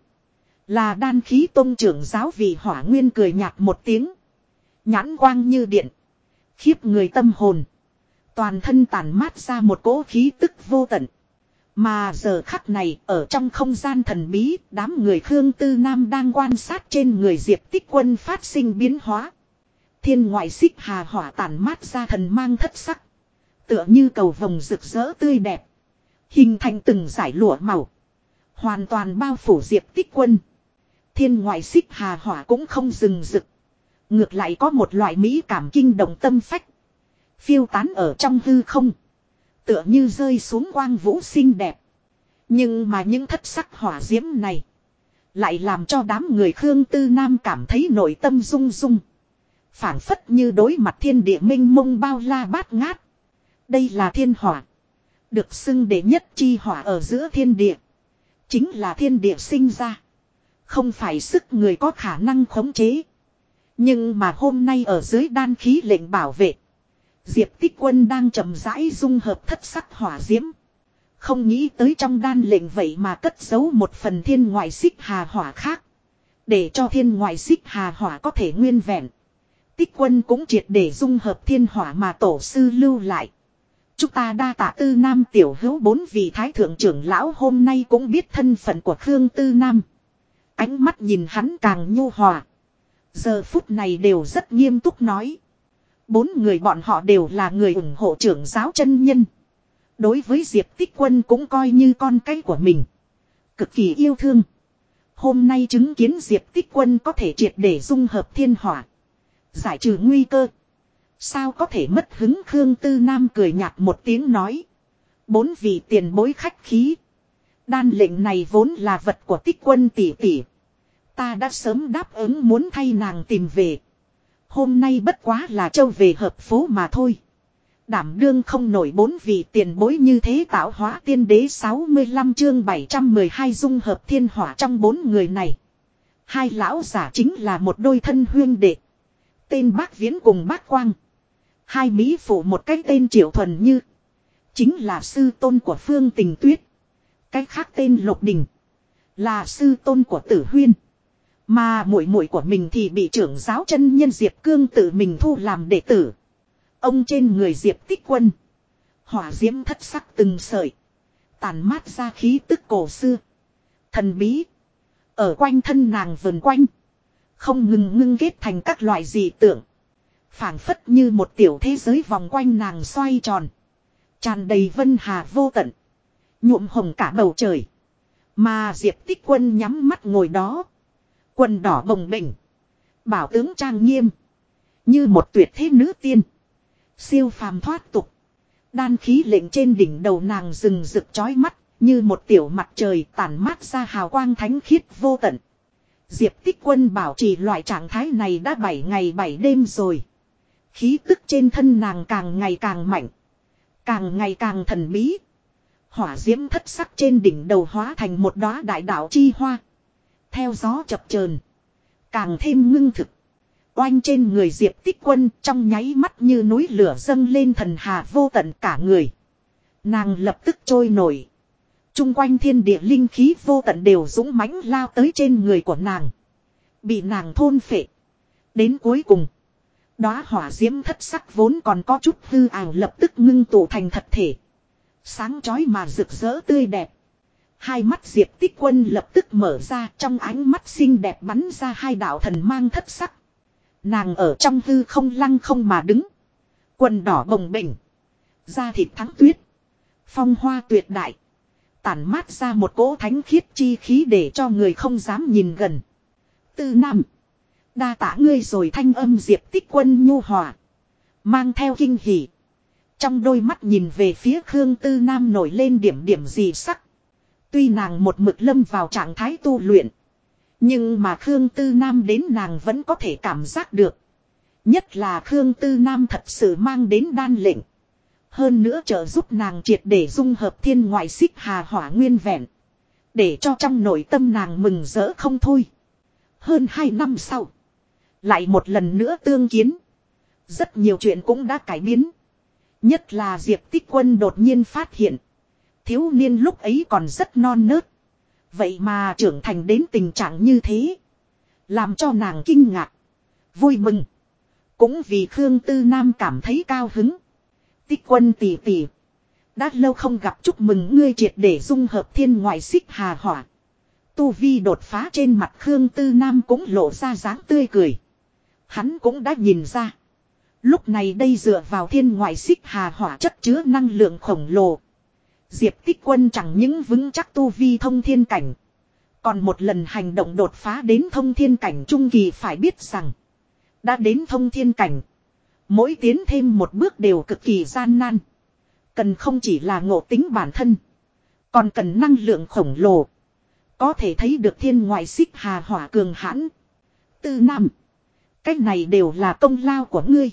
Là đan khí tôn trưởng giáo vị hỏa nguyên cười nhạt một tiếng. Nhãn quang như điện. Khiếp người tâm hồn. Toàn thân tản mát ra một cỗ khí tức vô tận. Mà giờ khắc này ở trong không gian thần bí, đám người Khương Tư Nam đang quan sát trên người Diệp Tích Quân phát sinh biến hóa. Thiên ngoại xích hà hỏa tản mát ra thần mang thất sắc. Tựa như cầu vồng rực rỡ tươi đẹp. Hình thành từng dải lụa màu. Hoàn toàn bao phủ Diệp Tích Quân. Thiên ngoại xích hà hỏa cũng không dừng rực. Ngược lại có một loại mỹ cảm kinh động tâm phách. Phiêu tán ở trong hư không. Tựa như rơi xuống quang vũ xinh đẹp. Nhưng mà những thất sắc hỏa diễm này. Lại làm cho đám người Khương Tư Nam cảm thấy nội tâm rung rung. Phảng phất như đối mặt thiên địa minh mông bao la bát ngát. Đây là thiên hỏa. Được xưng đệ nhất chi hỏa ở giữa thiên địa. Chính là thiên địa sinh ra. Không phải sức người có khả năng khống chế. Nhưng mà hôm nay ở dưới đan khí lệnh bảo vệ. Diệp Tích Quân đang chậm rãi dung hợp thất sắc hỏa diễm. Không nghĩ tới trong đan lệnh vậy mà cất giấu một phần thiên ngoại xích hà hỏa khác. Để cho thiên ngoại xích hà hỏa có thể nguyên vẹn. Tích Quân cũng triệt để dung hợp thiên hỏa mà tổ sư lưu lại. Chúng ta đa tạ Tư Nam tiểu hữu 4 vị thái thượng trưởng lão hôm nay cũng biết thân phận của Khương Tư Nam. Ánh mắt nhìn hắn càng nhu hòa. Giờ phút này đều rất nghiêm túc nói. 4 người bọn họ đều là người ủng hộ trưởng giáo chân nhân. Đối với Diệp Tích Quân cũng coi như con cái của mình. Cực kỳ yêu thương. Hôm nay chứng kiến Diệp Tích Quân có thể triệt để dung hợp thiên hỏa. Giải trừ nguy cơ. Sao có thể mất hứng Khương Tư Nam cười nhạt một tiếng nói. 4 vị tiền bối khách khí. Đan lệnh này vốn là vật của Tích Quân tỷ tỷ. Ta đã sớm đáp ứng muốn thay nàng tìm về. Hôm nay bất quá là châu về hợp phố mà thôi. Đảm đương không nổi 4 vị tiền bối như thế tạo hóa tiên đế 65 chương 712 dung hợp thiên hỏa trong 4 người này. Hai lão giả chính là một đôi thân huyên đệ. Tên Bác Viễn cùng Bác Quang. Hai mỹ phụ một cái tên Triệu Thuần Như. Chính là sư tôn của Phương Tình Tuyết. Cái khác tên Lục Đình. Là sư tôn của Tử Huyên. Mà muội muội của mình thì bị trưởng giáo chân nhân Diệp Cương tự mình thu làm đệ tử. Ông trên người Diệp Tích Quân. Hỏa diễm thất sắc từng sợi. Tàn mát ra khí tức cổ xưa. Thần bí. Ở quanh thân nàng vần quanh. Không ngừng ngưng kết thành các loại dị tượng. Phảng phất như một tiểu thế giới vòng quanh nàng xoay tròn. Tràn đầy vân hà vô tận. Nhuộm hồng cả bầu trời. Mà Diệp Tích Quân nhắm mắt ngồi đó. Quần đỏ bồng bềnh. Bảo tướng trang nghiêm. Như một tuyệt thế nữ tiên. Siêu phàm thoát tục. Đan khí lệnh trên đỉnh đầu nàng rừng rực chói mắt. Như một tiểu mặt trời tản mát ra hào quang thánh khiết vô tận. Diệp Tích Quân bảo trì loại trạng thái này đã 7 ngày 7 đêm rồi. Khí tức trên thân nàng càng ngày càng mạnh. Càng ngày càng thần bí. Hỏa diễm thất sắc trên đỉnh đầu hóa thành một đóa đại đạo chi hoa. Theo gió chập chờn, càng thêm ngưng thực. Oanh trên người Diệp Tích Quân trong nháy mắt như núi lửa dâng lên thần hà vô tận cả người. Nàng lập tức trôi nổi. Trung quanh thiên địa linh khí vô tận đều dũng mãnh lao tới trên người của nàng. Bị nàng thôn phệ. Đến cuối cùng, đóa hỏa diễm thất sắc vốn còn có chút hư ảo lập tức ngưng tụ thành thật thể. Sáng chói mà rực rỡ tươi đẹp. Hai mắt Diệp Tích Quân lập tức mở ra, trong ánh mắt xinh đẹp bắn ra hai đạo thần mang thất sắc. Nàng ở trong hư không lăng không mà đứng. Quần đỏ bồng bềnh. Da thịt thắng tuyết. Phong hoa tuyệt đại. Tản mát ra một cỗ thánh khiết chi khí để cho người không dám nhìn gần. Tư Nam. Đa tả ngươi rồi thanh âm Diệp Tích Quân nhu hòa. Mang theo kinh hỉ. Trong đôi mắt nhìn về phía Khương Tư Nam nổi lên điểm điểm gì sắc. Tuy nàng một mực lâm vào trạng thái tu luyện. Nhưng mà Khương Tư Nam đến nàng vẫn có thể cảm giác được. Nhất là Khương Tư Nam thật sự mang đến đan lệnh. Hơn nữa trợ giúp nàng triệt để dung hợp thiên ngoại xích hà hỏa nguyên vẹn. Để cho trong nội tâm nàng mừng rỡ không thôi. Hơn 2 năm sau. Lại một lần nữa tương kiến. Rất nhiều chuyện cũng đã cải biến. Nhất là Diệp Tích Quân đột nhiên phát hiện. Thiếu niên lúc ấy còn rất non nớt. Vậy mà trưởng thành đến tình trạng như thế. Làm cho nàng kinh ngạc. Vui mừng. Cũng vì Khương Tư Nam cảm thấy cao hứng. Tích Quân tỷ tỷ. Đã lâu không gặp, chúc mừng ngươi triệt để dung hợp thiên ngoại xích hà hỏa. Tu vi đột phá, trên mặt Khương Tư Nam cũng lộ ra dáng tươi cười. Hắn cũng đã nhìn ra. Lúc này đây dựa vào thiên ngoại xích hà hỏa chất chứa năng lượng khổng lồ. Diệp Tích Quân chẳng những vững chắc tu vi thông thiên cảnh. Còn một lần hành động đột phá đến thông thiên cảnh trung kỳ, phải biết rằng. Đã đến thông thiên cảnh. Mỗi tiến thêm một bước đều cực kỳ gian nan. Cần không chỉ là ngộ tính bản thân. Còn cần năng lượng khổng lồ. Có thể thấy được thiên ngoại xích hà hỏa cường hãn. Tư Nam. Cái này đều là công lao của ngươi.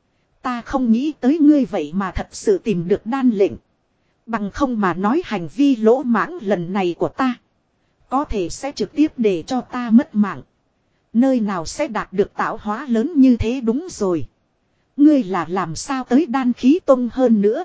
Ta không nghĩ tới ngươi vậy mà thật sự tìm được đan lệnh. Bằng không mà nói hành vi lỗ mãng lần này của ta. Có thể sẽ trực tiếp để cho ta mất mạng. Nơi nào sẽ đạt được tạo hóa lớn như thế, đúng rồi. Ngươi là làm sao tới đan khí tông hơn nữa.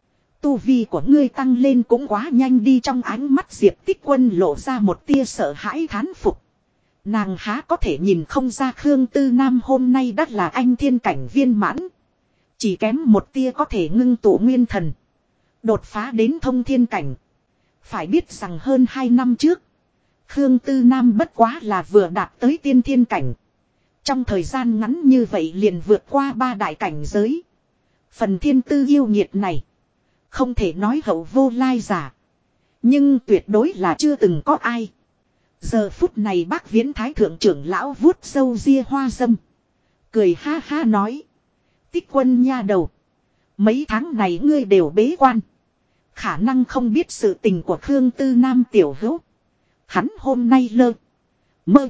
Tu vi của ngươi tăng lên cũng quá nhanh đi, trong ánh mắt Diệp Tích Quân lộ ra một tia sợ hãi thán phục. Nàng há có thể nhìn không ra Khương Tư Nam hôm nay đắt là anh thiên cảnh viên mãn. Chỉ kém một tia có thể ngưng tụ nguyên thần. Đột phá đến thông thiên cảnh. Phải biết rằng hơn 2 năm trước. Khương Tư Nam bất quá là vừa đạt tới tiên thiên cảnh. Trong thời gian ngắn như vậy liền vượt qua 3 đại cảnh giới. Phần thiên tư yêu nghiệt này. Không thể nói hậu vô lai giả. Nhưng tuyệt đối là chưa từng có ai. Giờ phút này bác Viễn Thái thượng trưởng lão vuốt râu ria hoa dâm. Cười ha ha nói. Tích Quân nha đầu. Mấy tháng này ngươi đều bế quan. Khả năng không biết sự tình của Khương Tư Nam tiểu hữu. Hắn hôm nay lơ. Mơ.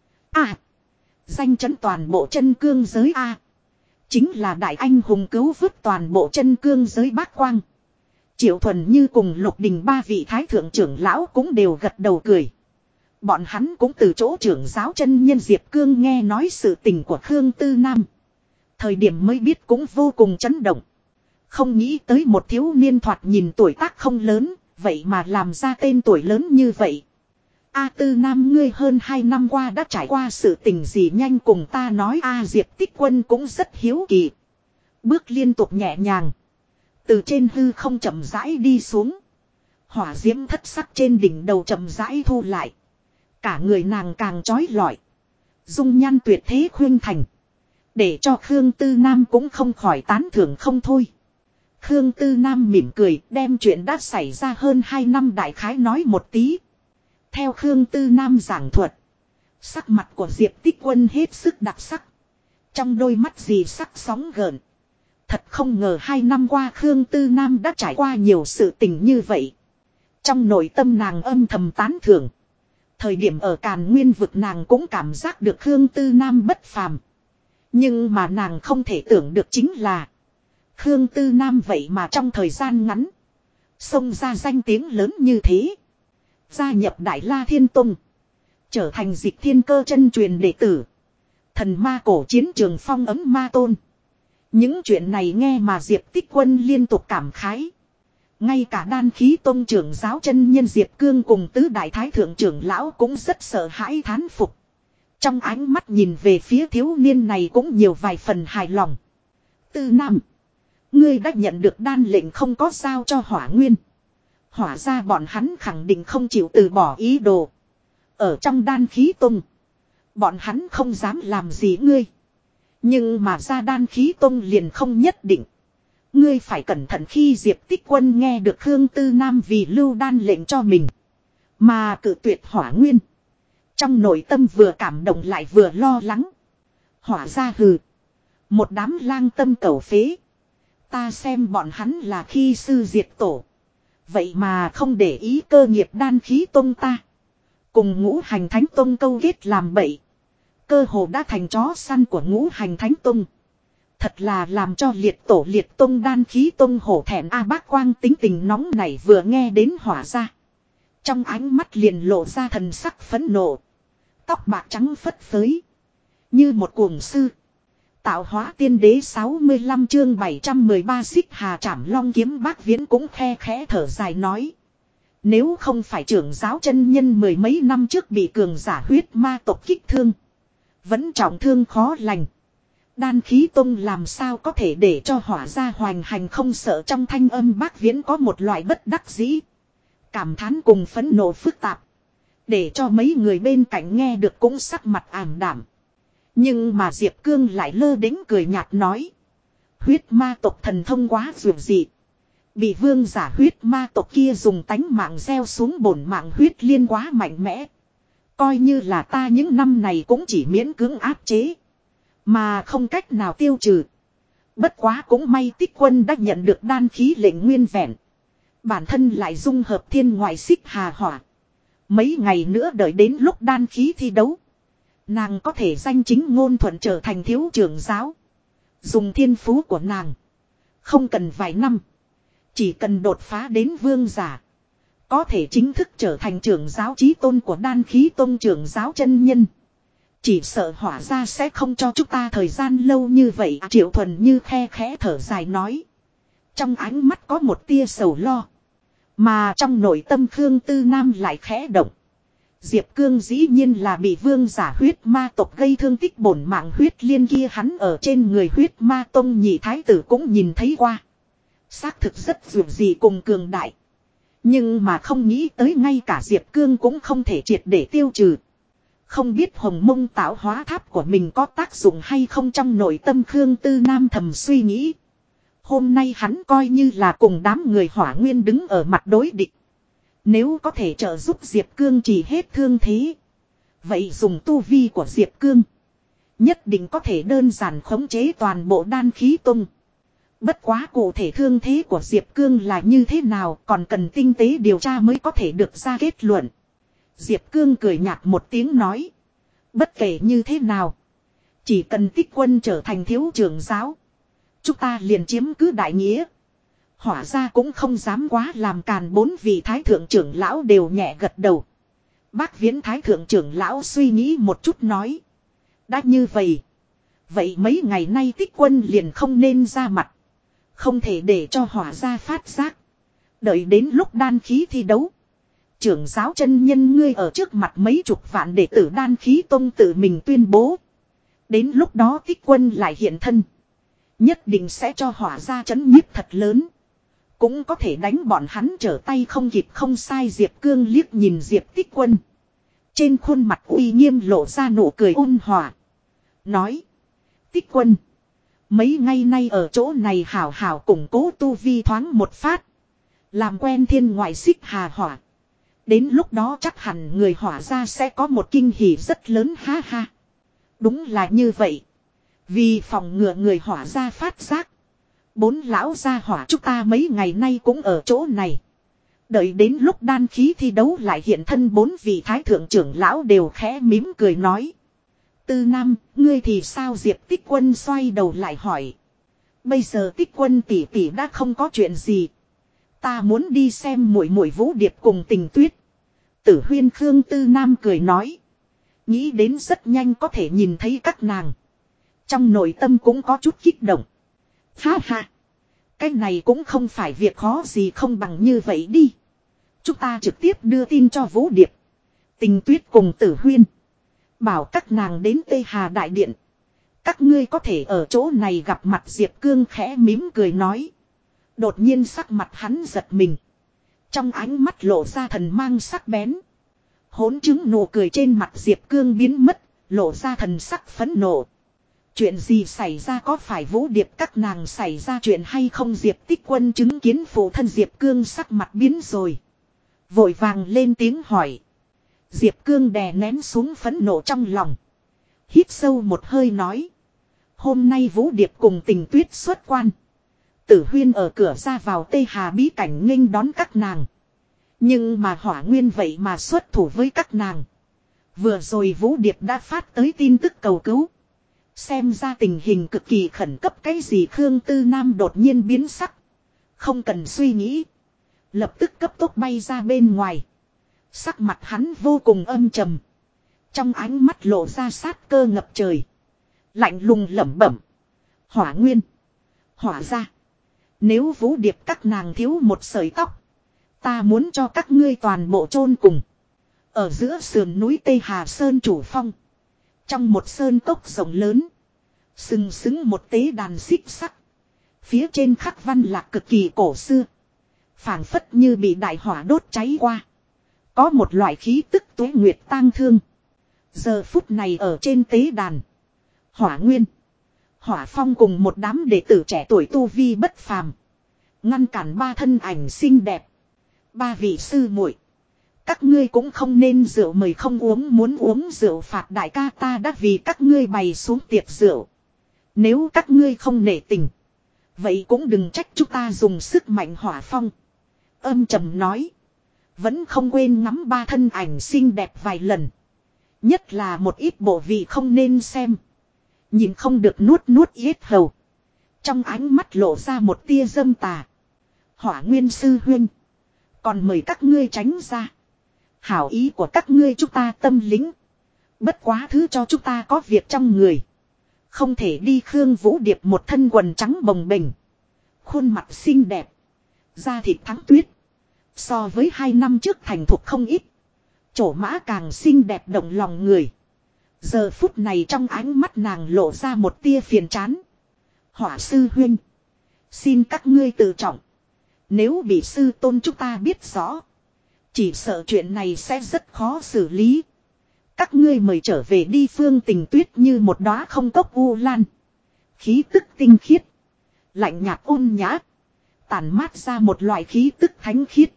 Danh chấn toàn bộ chân cương giới chính là đại anh hùng cứu vớt toàn bộ chân cương giới bác quang. Triệu Thuần Như cùng Lục Đình ba vị thái thượng trưởng lão cũng đều gật đầu cười. Bọn hắn cũng từ chỗ trưởng giáo chân nhân Diệp Cương nghe nói sự tình của Khương Tư Nam. Thời điểm mới biết cũng vô cùng chấn động. Không nghĩ tới một thiếu niên thoạt nhìn tuổi tác không lớn, vậy mà làm ra tên tuổi lớn như vậy. Tư Nam, ngươi hơn 2 năm qua đã trải qua sự tình gì, nhanh cùng ta nói. Diệp Tích Quân cũng rất hiếu kỳ. Bước liên tục nhẹ nhàng. Từ trên hư không chậm rãi đi xuống. Hỏa diễm thất sắc trên đỉnh đầu chậm rãi thu lại. Cả người nàng càng trói lọi. Dung nhan tuyệt thế khuyên thành. Để cho Khương Tư Nam cũng không khỏi tán thưởng không thôi. Khương Tư Nam mỉm cười đem chuyện đã xảy ra hơn 2 năm đại khái nói một tí. Theo Khương Tư Nam giảng thuật. Sắc mặt của Diệp Tích Quân hết sức đặc sắc. Trong đôi mắt gì sắc sóng gợn. Thật không ngờ 2 năm qua Khương Tư Nam đã trải qua nhiều sự tình như vậy. Trong nội tâm nàng âm thầm tán thưởng. Thời điểm ở Càn Nguyên vực nàng cũng cảm giác được Khương Tư Nam bất phàm. Nhưng mà nàng không thể tưởng được chính là Khương Tư Nam vậy mà trong thời gian ngắn xông ra danh tiếng lớn như thế. Gia nhập Đại La Thiên Tông. Trở thành Dịch Thiên Cơ chân truyền đệ tử. Thần ma cổ chiến trường phong ấm ma tôn. Những chuyện này nghe mà Diệp Tích Quân liên tục cảm khái. Ngay cả Đan Khí Tông trưởng giáo chân nhân Diệp Cương cùng tứ đại thái thượng trưởng lão cũng rất sợ hãi thán phục. Trong ánh mắt nhìn về phía thiếu niên này cũng nhiều vài phần hài lòng. Tư Nam. Ngươi đã nhận được đan lệnh không có giao cho Hỏa Nguyên. Hỏa ra bọn hắn khẳng định không chịu từ bỏ ý đồ. Ở trong Đan Khí Tông. Bọn hắn không dám làm gì ngươi. Nhưng mà ra Đan Khí Tông liền không nhất định. Ngươi phải cẩn thận. Khi Diệp Tích Quân nghe được Khương Tư Nam vì lưu đan lệnh cho mình. Mà cự tuyệt Hỏa Nguyên. Trong nội tâm vừa cảm động lại vừa lo lắng. Hỏa ra hừ. Một đám lang tâm cẩu phế. Ta xem bọn hắn là khi sư diệt tổ. Vậy mà không để ý cơ nghiệp Đan Khí Tông ta. Cùng Ngũ Hành Thánh Tông câu kết làm bậy. Cơ hồ đã thành chó săn của Ngũ Hành Thánh Tông. Thật là làm cho liệt tổ liệt tông Đan Khí Tông hổ thẹn. Bác Quang tính tình nóng này vừa nghe đến Hỏa ra. Trong ánh mắt liền lộ ra thần sắc phẫn nộ. Tóc bạc trắng phất phới. Như một cuồng sư. Tạo hóa tiên đế 65 chương 713 xích hà trảm long kiếm. Bác Viễn cũng khe khẽ thở dài nói. Nếu không phải trưởng giáo chân nhân mười mấy năm trước bị cường giả huyết ma tộc kích thương. Vẫn trọng thương khó lành. Đan khí tông làm sao có thể để cho hỏa gia hoành hành không sợ, trong thanh âm Bác Viễn có một loại bất đắc dĩ. Cảm thán cùng phẫn nộ phức tạp. Để cho mấy người bên cạnh nghe được cũng sắc mặt ảm đạm. Nhưng mà Diệp Cương lại lơ đễnh cười nhạt nói. Huyết ma tộc thần thông quá dường dị. Bị vương giả huyết ma tộc kia dùng tánh mạng gieo xuống bổn mạng huyết liên quá mạnh mẽ. Coi như là ta những năm này cũng chỉ miễn cưỡng áp chế. Mà không cách nào tiêu trừ. Bất quá cũng may Tích Quân đã nhận được đan khí lệnh nguyên vẹn. Bản thân lại dung hợp thiên ngoại xích hà hỏa. Mấy ngày nữa đợi đến lúc đan khí thi đấu. Nàng có thể danh chính ngôn thuận trở thành thiếu trưởng giáo. Dùng thiên phú của nàng. Không cần vài năm. Chỉ cần đột phá đến vương giả. Có thể chính thức trở thành trưởng giáo chí tôn của đan khí tôn trưởng giáo chân nhân. Chỉ sợ hỏa ra sẽ không cho chúng ta thời gian lâu như vậy. Triệu Thuần Như khe khẽ thở dài nói. Trong ánh mắt có một tia sầu lo. Mà trong nội tâm Khương Tư Nam lại khẽ động. Diệp Cương dĩ nhiên là bị vương giả huyết ma tộc gây thương tích bổn mạng huyết liên kia, hắn ở trên người huyết ma tông nhị thái tử cũng nhìn thấy qua. Xác thực rất dường gì cùng cường đại. Nhưng mà không nghĩ tới ngay cả Diệp Cương cũng không thể triệt để tiêu trừ. Không biết hồng mông tạo hóa tháp của mình có tác dụng hay không, trong nội tâm Khương Tư Nam thầm suy nghĩ. Hôm nay hắn coi như là cùng đám người hỏa nguyên đứng ở mặt đối địch. Nếu có thể trợ giúp Diệp Cương chỉ hết thương thế. Vậy dùng tu vi của Diệp Cương. Nhất định có thể đơn giản khống chế toàn bộ đan khí tung. Bất quá cụ thể thương thế của Diệp Cương là như thế nào còn cần tinh tế điều tra mới có thể được ra kết luận. Diệp Cương cười nhạt một tiếng nói. Bất kể như thế nào. Chỉ cần Tích Quân trở thành thiếu trưởng giáo. Chúng ta liền chiếm cứ đại nghĩa. Hỏa ra cũng không dám quá làm càn. 4 vị thái thượng trưởng lão đều nhẹ gật đầu. Bác Viễn thái thượng trưởng lão suy nghĩ một chút nói. Đã như vậy. Vậy mấy ngày nay Tích Quân liền không nên ra mặt. Không thể để cho hỏa ra phát giác. Đợi đến lúc đan khí thi đấu. Trưởng giáo chân nhân ngươi ở trước mặt mấy chục vạn đệ tử đan khí tông tự mình tuyên bố. Đến lúc đó Tích Quân lại hiện thân. Nhất định sẽ cho hỏa ra chấn nhiếp thật lớn. Cũng có thể đánh bọn hắn trở tay không kịp. Không sai. Diệp Cương liếc nhìn Diệp Tích Quân. Trên khuôn mặt uy nghiêm lộ ra nụ cười ôn hòa. Nói. Tích Quân. Mấy ngày nay ở chỗ này hảo hảo củng cố tu vi thoáng một phát. Làm quen thiên ngoại xích hà hỏa. Đến lúc đó chắc hẳn người hỏa ra sẽ có một kinh hỉ rất lớn ha ha. Đúng là như vậy. Vì phòng ngừa người hỏa ra phát giác. 4 lão gia hỏa chúng ta mấy ngày nay cũng ở chỗ này. Đợi đến lúc đan khí thi đấu lại hiện thân 4 vị thái thượng trưởng lão đều khẽ mím cười nói. Tư Nam, ngươi thì sao? Diệp Tích Quân xoay đầu lại hỏi. Bây giờ Tích Quân tỷ tỷ đã không có chuyện gì. Ta muốn đi xem muội muội Vũ Điệp cùng Tình Tuyết. Tử Huyên Khương Tư Nam cười nói. Nghĩ đến rất nhanh có thể nhìn thấy các nàng. Trong nội tâm cũng có chút kích động. Ha ha. Cái này cũng không phải việc khó gì, không bằng như vậy đi. Chúng ta trực tiếp đưa tin cho Vũ Điệp, Tình Tuyết cùng Tử Huyên. Bảo các nàng đến Tây Hà Đại Điện. Các ngươi có thể ở chỗ này gặp mặt. Diệp Cương khẽ mím cười nói. Đột nhiên sắc mặt hắn giật mình. Trong ánh mắt lộ ra thần mang sắc bén. Hỗn chứng nụ cười trên mặt Diệp Cương biến mất. Lộ ra thần sắc phẫn nộ. Chuyện gì xảy ra, có phải Vũ Điệp các nàng xảy ra chuyện hay không? Diệp Tích Quân chứng kiến phụ thân Diệp Cương sắc mặt biến rồi. Vội vàng lên tiếng hỏi. Diệp Cương đè nén xuống phẫn nộ trong lòng. Hít sâu một hơi nói. Hôm nay Vũ Điệp cùng Tình Tuyết xuất quan. Tử Huyên ở cửa ra vào Tây Hà bí cảnh nghênh đón các nàng. Nhưng mà Hỏa Nguyên vậy mà xuất thủ với các nàng. Vừa rồi Vũ Điệp đã phát tới tin tức cầu cứu. Xem ra tình hình cực kỳ khẩn cấp. Cái gì? Khương Tư Nam đột nhiên biến sắc. Không cần suy nghĩ. Lập tức cấp tốc bay ra bên ngoài. Sắc mặt hắn vô cùng âm trầm. Trong ánh mắt lộ ra sát cơ ngập trời. Lạnh lùng lẩm bẩm. Hỏa Nguyên. Hỏa ra. Nếu Vũ Điệp các nàng thiếu một sợi tóc. Ta muốn cho các ngươi toàn bộ chôn cùng. Ở giữa sườn núi Tây Hà Sơn chủ phong. Trong một sơn cốc rộng lớn. Sừng sững một tế đàn xích sắc. Phía trên khắc văn lạc cực kỳ cổ xưa. Phảng phất như bị đại hỏa đốt cháy qua. Có một loại khí tức tuế nguyệt tang thương. Giờ phút này ở trên tế đàn. Hỏa Nguyên, Hỏa Phong cùng một đám đệ tử trẻ tuổi tu vi bất phàm. Ngăn cản ba thân ảnh xinh đẹp. Ba vị sư muội, các ngươi cũng không nên rượu mời không uống, muốn uống rượu phạt đại ca, ta đã vì các ngươi bày xuống tiệc rượu. Nếu các ngươi không nể tình, vậy cũng đừng trách chúng ta dùng sức mạnh. Hỏa Phong âm trầm nói. Vẫn không quên ngắm ba thân ảnh xinh đẹp vài lần. Nhất là một ít bộ vị không nên xem. Nhìn không được nuốt yết hầu. Trong ánh mắt lộ ra một tia dâm tà. Hỏa Nguyên sư huynh, còn mời các ngươi tránh ra. Hảo ý của các ngươi chúng ta tâm lĩnh. Bất quá thứ cho chúng ta có việc trong người. Không thể đi. Khương Vũ Điệp một thân quần trắng bồng bềnh. Khuôn mặt xinh đẹp. Da thịt thắng tuyết. So với 2 năm trước thành thục không ít. Trổ mã càng xinh đẹp động lòng người. Giờ phút này trong ánh mắt nàng lộ ra một tia phiền chán. Hỏa sư huynh, xin các ngươi tự trọng. Nếu bị sư tôn chúng ta biết rõ, chỉ sợ chuyện này sẽ rất khó xử lý. Các ngươi mời trở về đi. Phương Tình Tuyết như một đóa không cốc u lan. Khí tức tinh khiết, lạnh nhạt ôn nhã, tản mát ra một loại khí tức thánh khiết.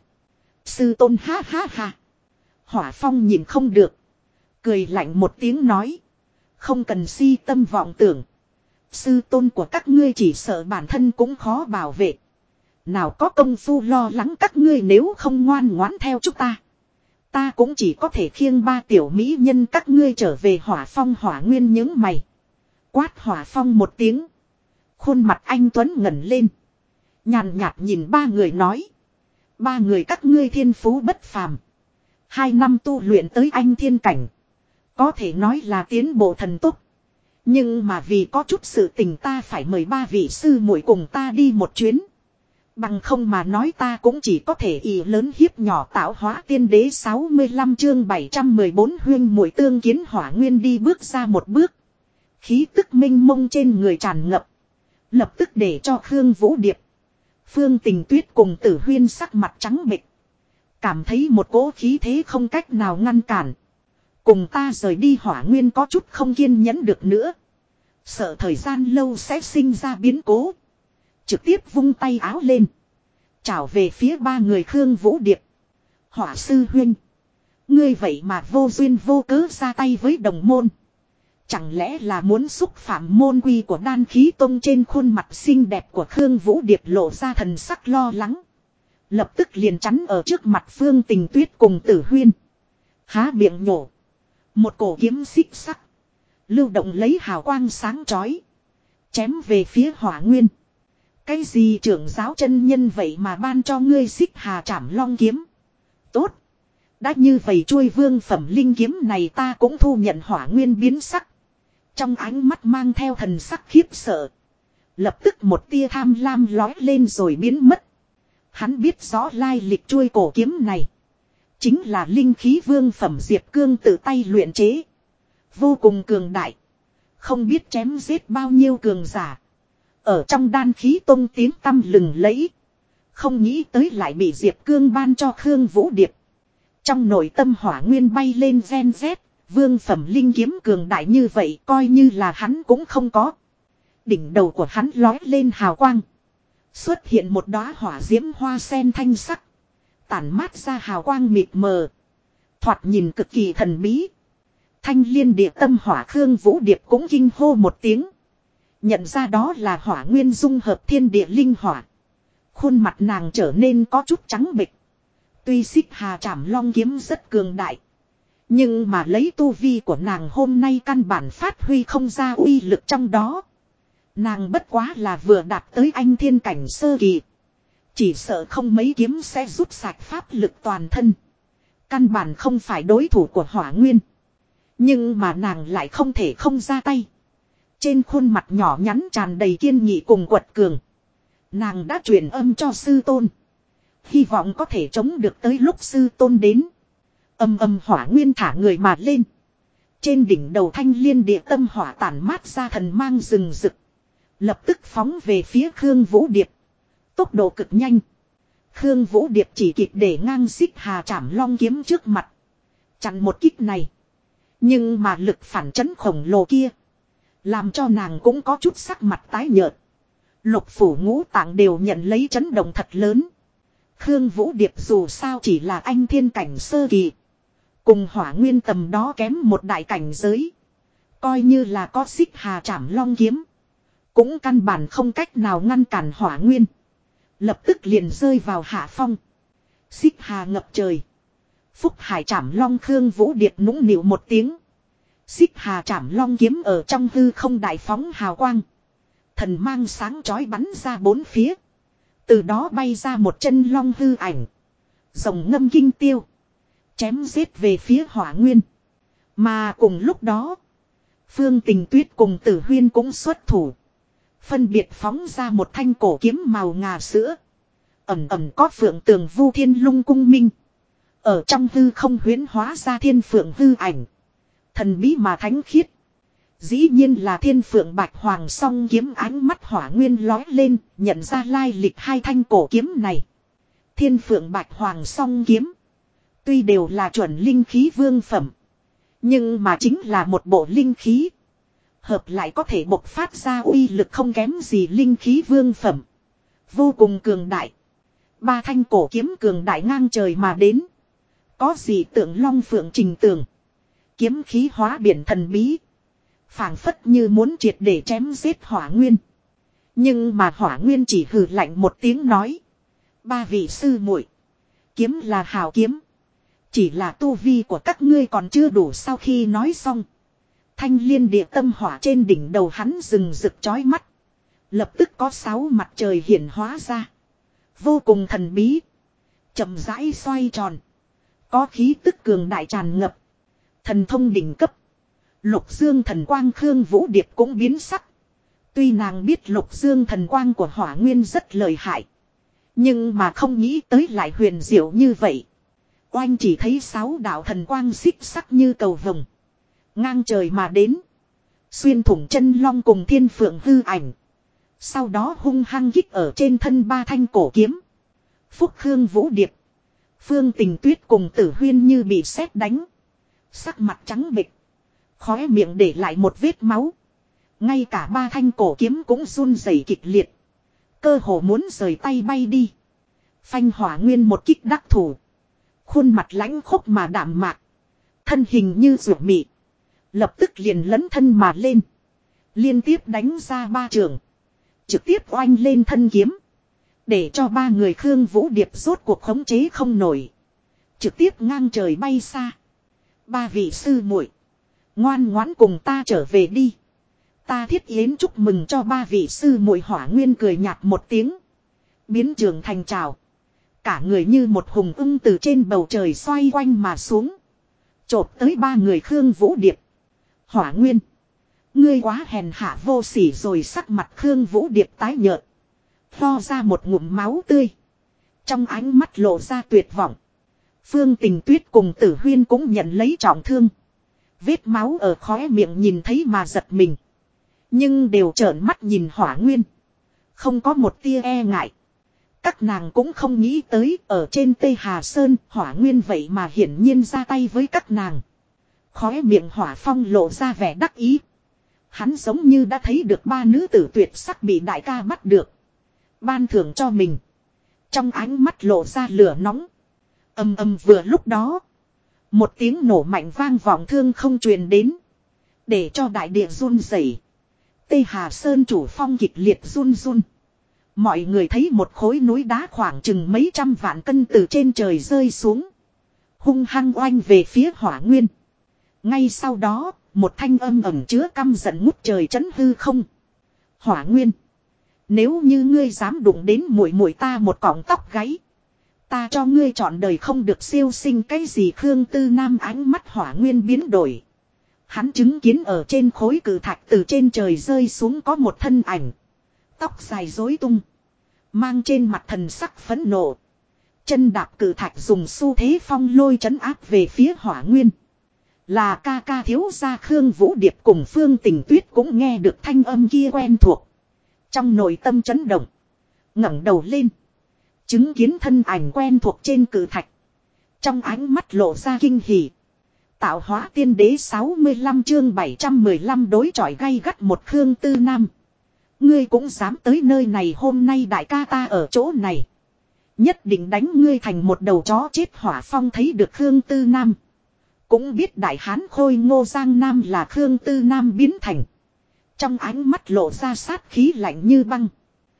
Sư tôn ha ha ha. Hỏa Phong nhìn không được, cười lạnh một tiếng nói. Không cần si tâm vọng tưởng. Sư tôn của các ngươi chỉ sợ bản thân cũng khó bảo vệ. Nào có công phu lo lắng các ngươi, nếu không ngoan ngoãn theo chúng ta. Ta cũng chỉ có thể khiêng 3 tiểu mỹ nhân các ngươi trở về. Hỏa Phong Hỏa Nguyên nhướng mày. Quát Hỏa Phong một tiếng. Khuôn mặt anh tuấn ngẩng lên. Nhàn nhạt nhìn 3 người nói. 3 người các ngươi thiên phú bất phàm. 2 năm tu luyện tới anh thiên cảnh. Có thể nói là tiến bộ thần tốc. Nhưng mà vì có chút sự tình ta phải mời 3 vị sư muội cùng ta đi một chuyến. Bằng không mà nói ta cũng chỉ có thể ỷ lớn hiếp nhỏ. Tạo hóa tiên đế 65 chương 714 huyên muội tương kiến. Hỏa Nguyên đi bước ra một bước. Khí tức minh mông trên người tràn ngập. Lập tức để cho Khương Vũ Điệp, Phương Tình Tuyết cùng Tử Huyên sắc mặt trắng bệch. Cảm thấy một cỗ khí thế không cách nào ngăn cản. Cùng ta rời đi. Hỏa Nguyên có chút không kiên nhẫn được nữa. Sợ thời gian lâu sẽ sinh ra biến cố. Trực tiếp vung tay áo lên. Chào về phía 3 người Khương Vũ Điệp. Hỏa sư huynh, ngươi vậy mà vô duyên vô cớ ra tay với đồng môn. Chẳng lẽ là muốn xúc phạm môn quy của Đan Khí Tông? Trên khuôn mặt xinh đẹp của Khương Vũ Điệp lộ ra thần sắc lo lắng. Lập tức liền chắn ở trước mặt Phương Tình Tuyết cùng Tử Huyên. Há miệng nhổ. Một cổ kiếm xích sắc, lưu động lấy hào quang sáng chói, chém về phía Hỏa Nguyên. Cái gì trưởng giáo chân nhân vậy mà ban cho ngươi Xích Hà Trảm Long kiếm? Tốt, đã như vậy chuôi vương phẩm linh kiếm này ta cũng thu nhận. Hỏa Nguyên biến sắc, trong ánh mắt mang theo thần sắc khiếp sợ. Lập tức một tia tham lam lói lên rồi biến mất. Hắn biết rõ lai lịch chuôi cổ kiếm này chính là linh khí vương phẩm Diệp Cương tự tay luyện chế. Vô cùng cường đại. Không biết chém giết bao nhiêu cường giả. Ở trong Đan Khí Tông tiếng tăm lừng lẫy. Không nghĩ tới lại bị Diệp Cương ban cho Khương Vũ Điệp. Trong nội tâm Hỏa Nguyên bay lên gen z. Vương phẩm linh kiếm cường đại như vậy coi như là hắn cũng không có. Đỉnh đầu của hắn lói lên hào quang. Xuất hiện một đóa hỏa diễm hoa sen thanh sắc. Tản mát ra hào quang mịt mờ. Thoạt nhìn cực kỳ thần bí. Thanh Liên Địa Tâm Hỏa. Khương Vũ Điệp cũng kinh hô một tiếng. Nhận ra đó là Hỏa Nguyên dung hợp thiên địa linh hỏa. Khuôn mặt nàng trở nên có chút trắng bệch. Tuy Xích Hà Trảm Long kiếm rất cường đại, nhưng mà lấy tu vi của nàng hôm nay căn bản phát huy không ra uy lực trong đó. Nàng bất quá là vừa đạt tới anh thiên cảnh sơ kỳ. Chỉ sợ không mấy kiếm sẽ rút sạch pháp lực toàn thân. Căn bản không phải đối thủ của Hỏa Nguyên. Nhưng mà nàng lại không thể không ra tay. Trên khuôn mặt nhỏ nhắn tràn đầy kiên nghị cùng quật cường. Nàng đã truyền âm cho sư tôn. Hy vọng có thể chống được tới lúc sư tôn đến. Âm âm hỏa nguyên thả người mà lên. Trên đỉnh đầu thanh liên địa tâm hỏa tản mát ra thần mang rừng rực. Lập tức phóng về phía Khương Vũ Điệp. Tốc độ cực nhanh. Khương Vũ Điệp chỉ kịp để ngang xích hà trảm long kiếm trước mặt. Chặn một kích này. Nhưng mà lực phản chấn khổng lồ kia. Làm cho nàng cũng có chút sắc mặt tái nhợt. Lục phủ ngũ tạng đều nhận lấy chấn động thật lớn. Khương Vũ Điệp dù sao chỉ là anh thiên cảnh sơ kỳ. Cùng hỏa nguyên tầm đó kém một đại cảnh giới. Coi như là có xích hà trảm long kiếm. Cũng căn bản không cách nào ngăn cản hỏa nguyên. Lập tức liền rơi vào hạ phong. Xích hà ngập trời. Phúc hải trảm long Khương Vũ Điệp nũng nịu một tiếng. Xích hà trảm long kiếm ở trong hư không đại phóng hào quang. Thần mang sáng chói bắn ra bốn phía. Từ đó bay ra một chân long hư ảnh. Rồng ngâm kinh tiêu. Chém giết về phía hỏa nguyên. Mà cùng lúc đó. Phương Tình Tuyết cùng Tử Huyên cũng xuất thủ. Phân biệt phóng ra một thanh cổ kiếm màu ngà sữa. Ẩm ẩm có phượng tường vu thiên lung cung minh. Ở trong hư không huyễn hóa ra thiên phượng hư ảnh. Thần bí mà thánh khiết. Dĩ nhiên là thiên phượng bạch hoàng song kiếm ánh mắt hỏa nguyên lói lên. Nhận ra lai lịch hai thanh cổ kiếm này. Thiên phượng bạch hoàng song kiếm. Tuy đều là chuẩn linh khí vương phẩm. Nhưng mà chính là một bộ linh khí. Hợp lại có thể bộc phát ra uy lực không kém gì linh khí vương phẩm. Vô cùng cường đại. Ba thanh cổ kiếm cường đại ngang trời mà đến. Có gì tượng long phượng trình tường. Kiếm khí hóa biển thần bí. Phảng phất như muốn triệt để chém giết hỏa nguyên. Nhưng mà hỏa nguyên chỉ hừ lạnh một tiếng nói. Ba vị sư muội, kiếm là hào kiếm. Chỉ là tu vi của các ngươi còn chưa đủ. Sau khi nói xong. Thanh liên địa tâm hỏa trên đỉnh đầu hắn rừng rực chói mắt. Lập tức có 6 mặt trời hiển hóa ra. Vô cùng thần bí. Chậm rãi xoay tròn. Có khí tức cường đại tràn ngập. Thần thông đỉnh cấp. Lục dương thần quang Khương Vũ Điệp cũng biến sắc. Tuy nàng biết lục dương thần quang của hỏa nguyên rất lợi hại. Nhưng mà không nghĩ tới lại huyền diệu như vậy. Oanh chỉ thấy 6 đạo thần quang xích sắc như cầu vồng. Ngang trời mà đến. Xuyên thủng chân long cùng thiên phượng hư ảnh. Sau đó hung hăng kích ở trên thân ba thanh cổ kiếm. Phúc Khương Vũ Điệp. Phương Tình Tuyết cùng Tử Huyên như bị sét đánh. Sắc mặt trắng bệch. Khóe miệng để lại một vết máu. Ngay cả ba thanh cổ kiếm cũng run rẩy kịch liệt. Cơ hồ muốn rời tay bay đi. Phanh hỏa nguyên một kích đắc thủ. Khuôn mặt lãnh khốc mà đạm mạc. Thân hình như ruột mị. Lập tức liền lấn thân mà lên. Liên tiếp đánh ra 3 trường. Trực tiếp oanh lên thân kiếm. Để cho 3 người Khương Vũ Điệp rốt cuộc khống chế không nổi. Trực tiếp ngang trời bay xa. 3 vị sư muội, ngoan ngoãn cùng ta trở về đi. Ta thiết yến chúc mừng cho 3 vị sư muội. Hỏa nguyên cười nhạt một tiếng. Biến trường thành trào. Cả người như một hùng ưng từ trên bầu trời xoay quanh mà xuống. Chộp tới 3 người Khương Vũ Điệp. Hỏa nguyên, ngươi quá hèn hạ vô sỉ rồi. Sắc mặt Khương Vũ Điệp tái nhợt. Pho ra một ngụm máu tươi. Trong ánh mắt lộ ra tuyệt vọng. Phương Tình Tuyết cùng Tử Huyên cũng nhận lấy trọng thương. Vết máu ở khóe miệng nhìn thấy mà giật mình. Nhưng đều trợn mắt nhìn hỏa nguyên. Không có một tia e ngại. Các nàng cũng không nghĩ tới ở trên Tây Hà Sơn hỏa nguyên vậy mà hiển nhiên ra tay với các nàng. Khóe miệng hỏa phong lộ ra vẻ đắc ý. Hắn giống như đã thấy được 3 nữ tử tuyệt sắc bị đại ca bắt được. Ban thưởng cho mình. Trong ánh mắt lộ ra lửa nóng. Ầm ầm vừa lúc đó. Một tiếng nổ mạnh vang vọng thương không truyền đến. Để cho đại địa run rẩy. Tây Hà Sơn chủ phong kịch liệt run run. Mọi người thấy một khối núi đá khoảng chừng mấy trăm vạn cân từ trên trời rơi xuống. Hung hăng oanh về phía hỏa nguyên. Ngay sau đó, một thanh âm ẩm chứa căm giận ngút trời chấn hư không. Hỏa nguyên, nếu như ngươi dám đụng đến muội muội ta một cọng tóc gáy, ta cho ngươi chọn đời không được siêu sinh. Cái gì? Khương Tư Nam ánh mắt hỏa nguyên biến đổi. Hắn chứng kiến ở trên khối cự thạch từ trên trời rơi xuống có một thân ảnh. Tóc dài rối tung. Mang trên mặt thần sắc phẫn nộ. Chân đạp cử thạch dùng xu thế phong lôi trấn áp về phía Hỏa Nguyên. Là ca ca thiếu gia Khương Vũ Điệp cùng Phương Tình Tuyết cũng nghe được thanh âm kia quen thuộc. Trong nội tâm chấn động. Ngẩng đầu lên. Chứng kiến thân ảnh quen thuộc trên cử thạch. Trong ánh mắt lộ ra kinh hỉ. Tạo hóa tiên đế 65 chương 715 đối chọi gay gắt một Khương Tư Nam. Ngươi cũng dám tới nơi này, hôm nay đại ca ta ở chỗ này. Nhất định đánh ngươi thành một đầu chó chết. Hỏa Phong thấy được Khương Tư Nam. Cũng biết đại hán khôi ngô Giang Nam là Khương Tư Nam biến thành. Trong ánh mắt lộ ra sát khí lạnh như băng.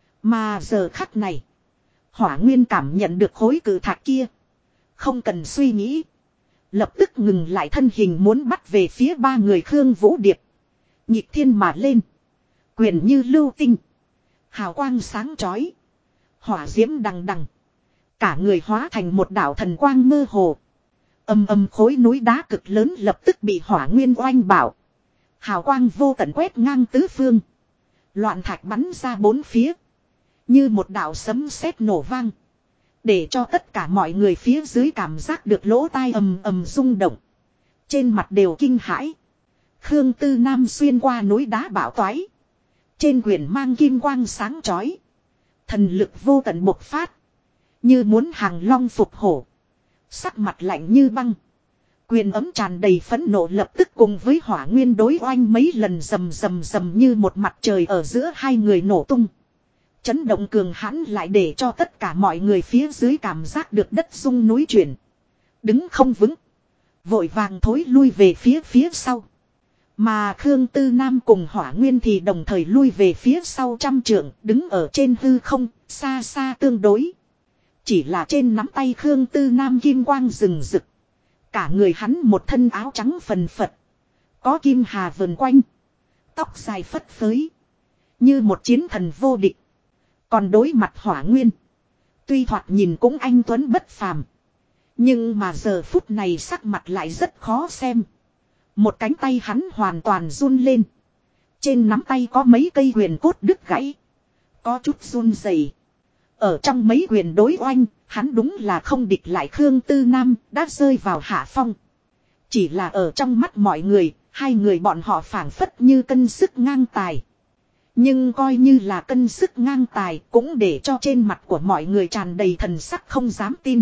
Mà giờ khắc này. Hỏa Nguyên cảm nhận được khối cự thạch kia. Không cần suy nghĩ. Lập tức ngừng lại thân hình muốn bắt về phía ba người Khương Vũ Điệp. Nhịp thiên mà lên. Quyền như lưu tinh. Hào quang sáng chói. Hỏa diễm đằng đằng. Cả người hóa thành một đạo thần quang mơ hồ. Ầm ầm khối núi đá cực lớn lập tức bị Hỏa Nguyên oanh bảo. Hào quang vô tận quét ngang tứ phương. Loạn thạch bắn ra bốn phía. Như một đạo sấm sét nổ vang. Để cho tất cả mọi người phía dưới cảm giác được lỗ tai ầm ầm rung động. Trên mặt đều kinh hãi. Khương Tư Nam xuyên qua núi đá bão toái. Trên quyền mang kim quang sáng chói. Thần lực vô tận bộc phát. Như muốn hàng long phục hổ. Sắc mặt lạnh như băng. Quyền ấm tràn đầy phẫn nộ lập tức cùng với Hỏa Nguyên đối oanh mấy lần rầm rầm rầm như một mặt trời ở giữa hai người nổ tung. Chấn động cường hãn lại để cho tất cả mọi người phía dưới cảm giác được đất rung núi chuyển. Đứng không vững. Vội vàng thối lui về phía sau. Mà Khương Tư Nam cùng Hỏa Nguyên thì đồng thời lui về phía sau trăm trượng, đứng ở trên hư không, xa xa tương đối. Chỉ là trên nắm tay Khương Tư Nam kim quang rừng rực. Cả người hắn một thân áo trắng phần phật. Có kim hà vần quanh. Tóc dài phất phới. Như một chiến thần vô địch. Còn đối mặt Hỏa Nguyên. Tuy thoạt nhìn cũng anh tuấn bất phàm. Nhưng mà giờ phút này sắc mặt lại rất khó xem. Một cánh tay hắn hoàn toàn run lên. Trên nắm tay có mấy cây huyền cốt đứt gãy. Có chút run rẩy. Ở trong mấy huyền đối oanh, hắn đúng là không địch lại Khương Tư Nam, đã rơi vào hạ phong. Chỉ là ở trong mắt mọi người, hai người bọn họ phảng phất như cân sức ngang tài. Nhưng coi như là cân sức ngang tài cũng để cho trên mặt của mọi người tràn đầy thần sắc không dám tin.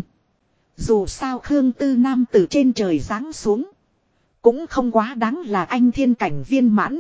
Dù sao Khương Tư Nam từ trên trời giáng xuống. Cũng không quá đáng là anh thiên cảnh viên mãn.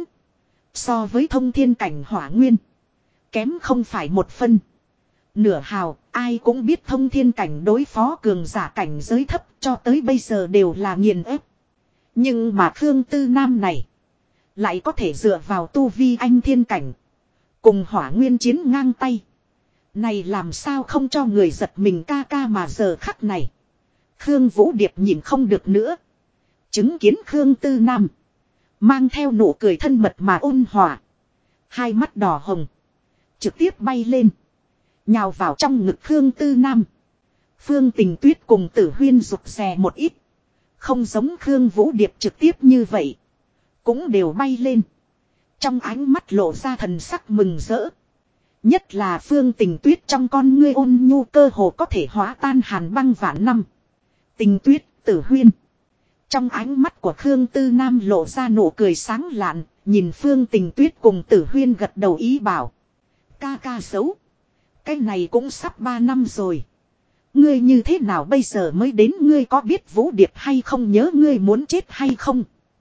So với thông thiên cảnh Hỏa Nguyên. Kém không phải một phân. Nửa hào, ai cũng biết thông thiên cảnh đối phó cường giả cảnh giới thấp cho tới bây giờ đều là nghiền ép. Nhưng mà Khương Tư Nam này. Lại có thể dựa vào tu vi anh thiên cảnh. Cùng Hỏa Nguyên chiến ngang tay. Này làm sao không cho người giật mình ca ca mà giờ khắc này. Khương Vũ Điệp nhìn không được nữa. Chứng kiến Khương Tư Nam. Mang theo nụ cười thân mật mà ôn hòa. Hai mắt đỏ hồng. Trực tiếp bay lên. Nhào vào trong ngực Khương Tư Nam. Phương Tình Tuyết cùng Tử Huyên rụt rè một ít. Không giống Khương Vũ Điệp trực tiếp như vậy. Cũng đều bay lên. Trong ánh mắt lộ ra thần sắc mừng rỡ. Nhất là Phương Tình Tuyết trong con ngươi ôn nhu cơ hồ có thể hóa tan hàn băng vạn năm. Tình Tuyết, Tử Huyên. Trong ánh mắt của Khương Tư Nam lộ ra nụ cười sáng lạn. Nhìn Phương Tình Tuyết cùng Tử Huyên gật đầu ý bảo. Ca ca xấu. Cái này cũng sắp 3 năm rồi. Ngươi như thế nào bây giờ mới đến, ngươi có biết Vũ Điệp hay không, nhớ ngươi muốn chết hay không?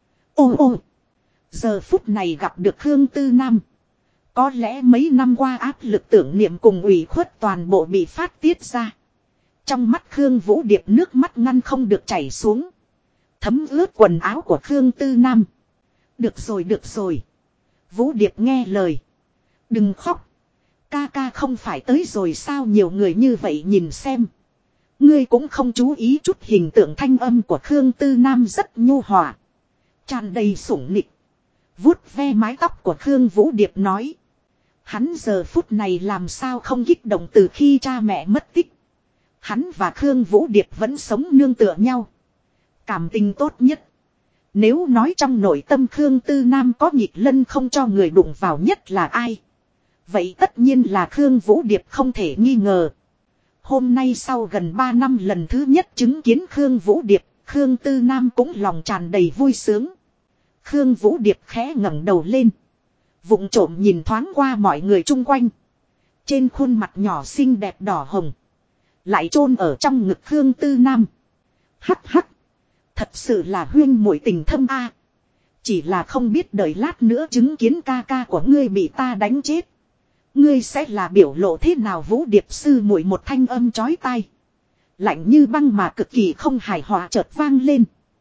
Ô. Giờ phút này gặp được Khương Tư Nam. Có lẽ mấy năm qua áp lực tưởng niệm cùng ủy khuất toàn bộ bị phát tiết ra. Trong mắt Khương Vũ Điệp nước mắt ngăn không được chảy xuống. Thấm ướt quần áo của Khương Tư Nam. Được rồi. Vũ Điệp nghe lời. Đừng khóc. Ca ca không phải tới rồi sao, nhiều người như vậy nhìn xem. Ngươi cũng không chú ý chút. Hình tượng thanh âm của Khương Tư Nam rất nhu hòa. Tràn đầy sủng nịch. Vuốt ve mái tóc của Khương Vũ Điệp nói. Hắn giờ phút này làm sao không kích động, từ khi cha mẹ mất tích. Hắn và Khương Vũ Điệp vẫn sống nương tựa nhau. Cảm tình tốt nhất. Nếu nói trong nội tâm Khương Tư Nam có nhịp lân không cho người đụng vào nhất là ai? Vậy tất nhiên là Khương Vũ Điệp không thể nghi ngờ. Hôm nay sau gần 3 năm lần thứ nhất chứng kiến Khương Vũ Điệp, Khương Tư Nam cũng lòng tràn đầy vui sướng. Khương Vũ Điệp khẽ ngẩng đầu lên. Vụng trộm nhìn thoáng qua mọi người chung quanh. Trên khuôn mặt nhỏ xinh đẹp đỏ hồng. Lại chôn ở trong ngực Khương Tư Nam. Hắc hắc. Thật sự là huyên muội tình thâm a. Chỉ là không biết đợi lát nữa chứng kiến ca ca của ngươi bị ta đánh chết. Ngươi sẽ là biểu lộ thế nào? Vũ Điệp sư muội một thanh âm chói tai. Lạnh như băng mà cực kỳ không hài hòa chợt vang lên.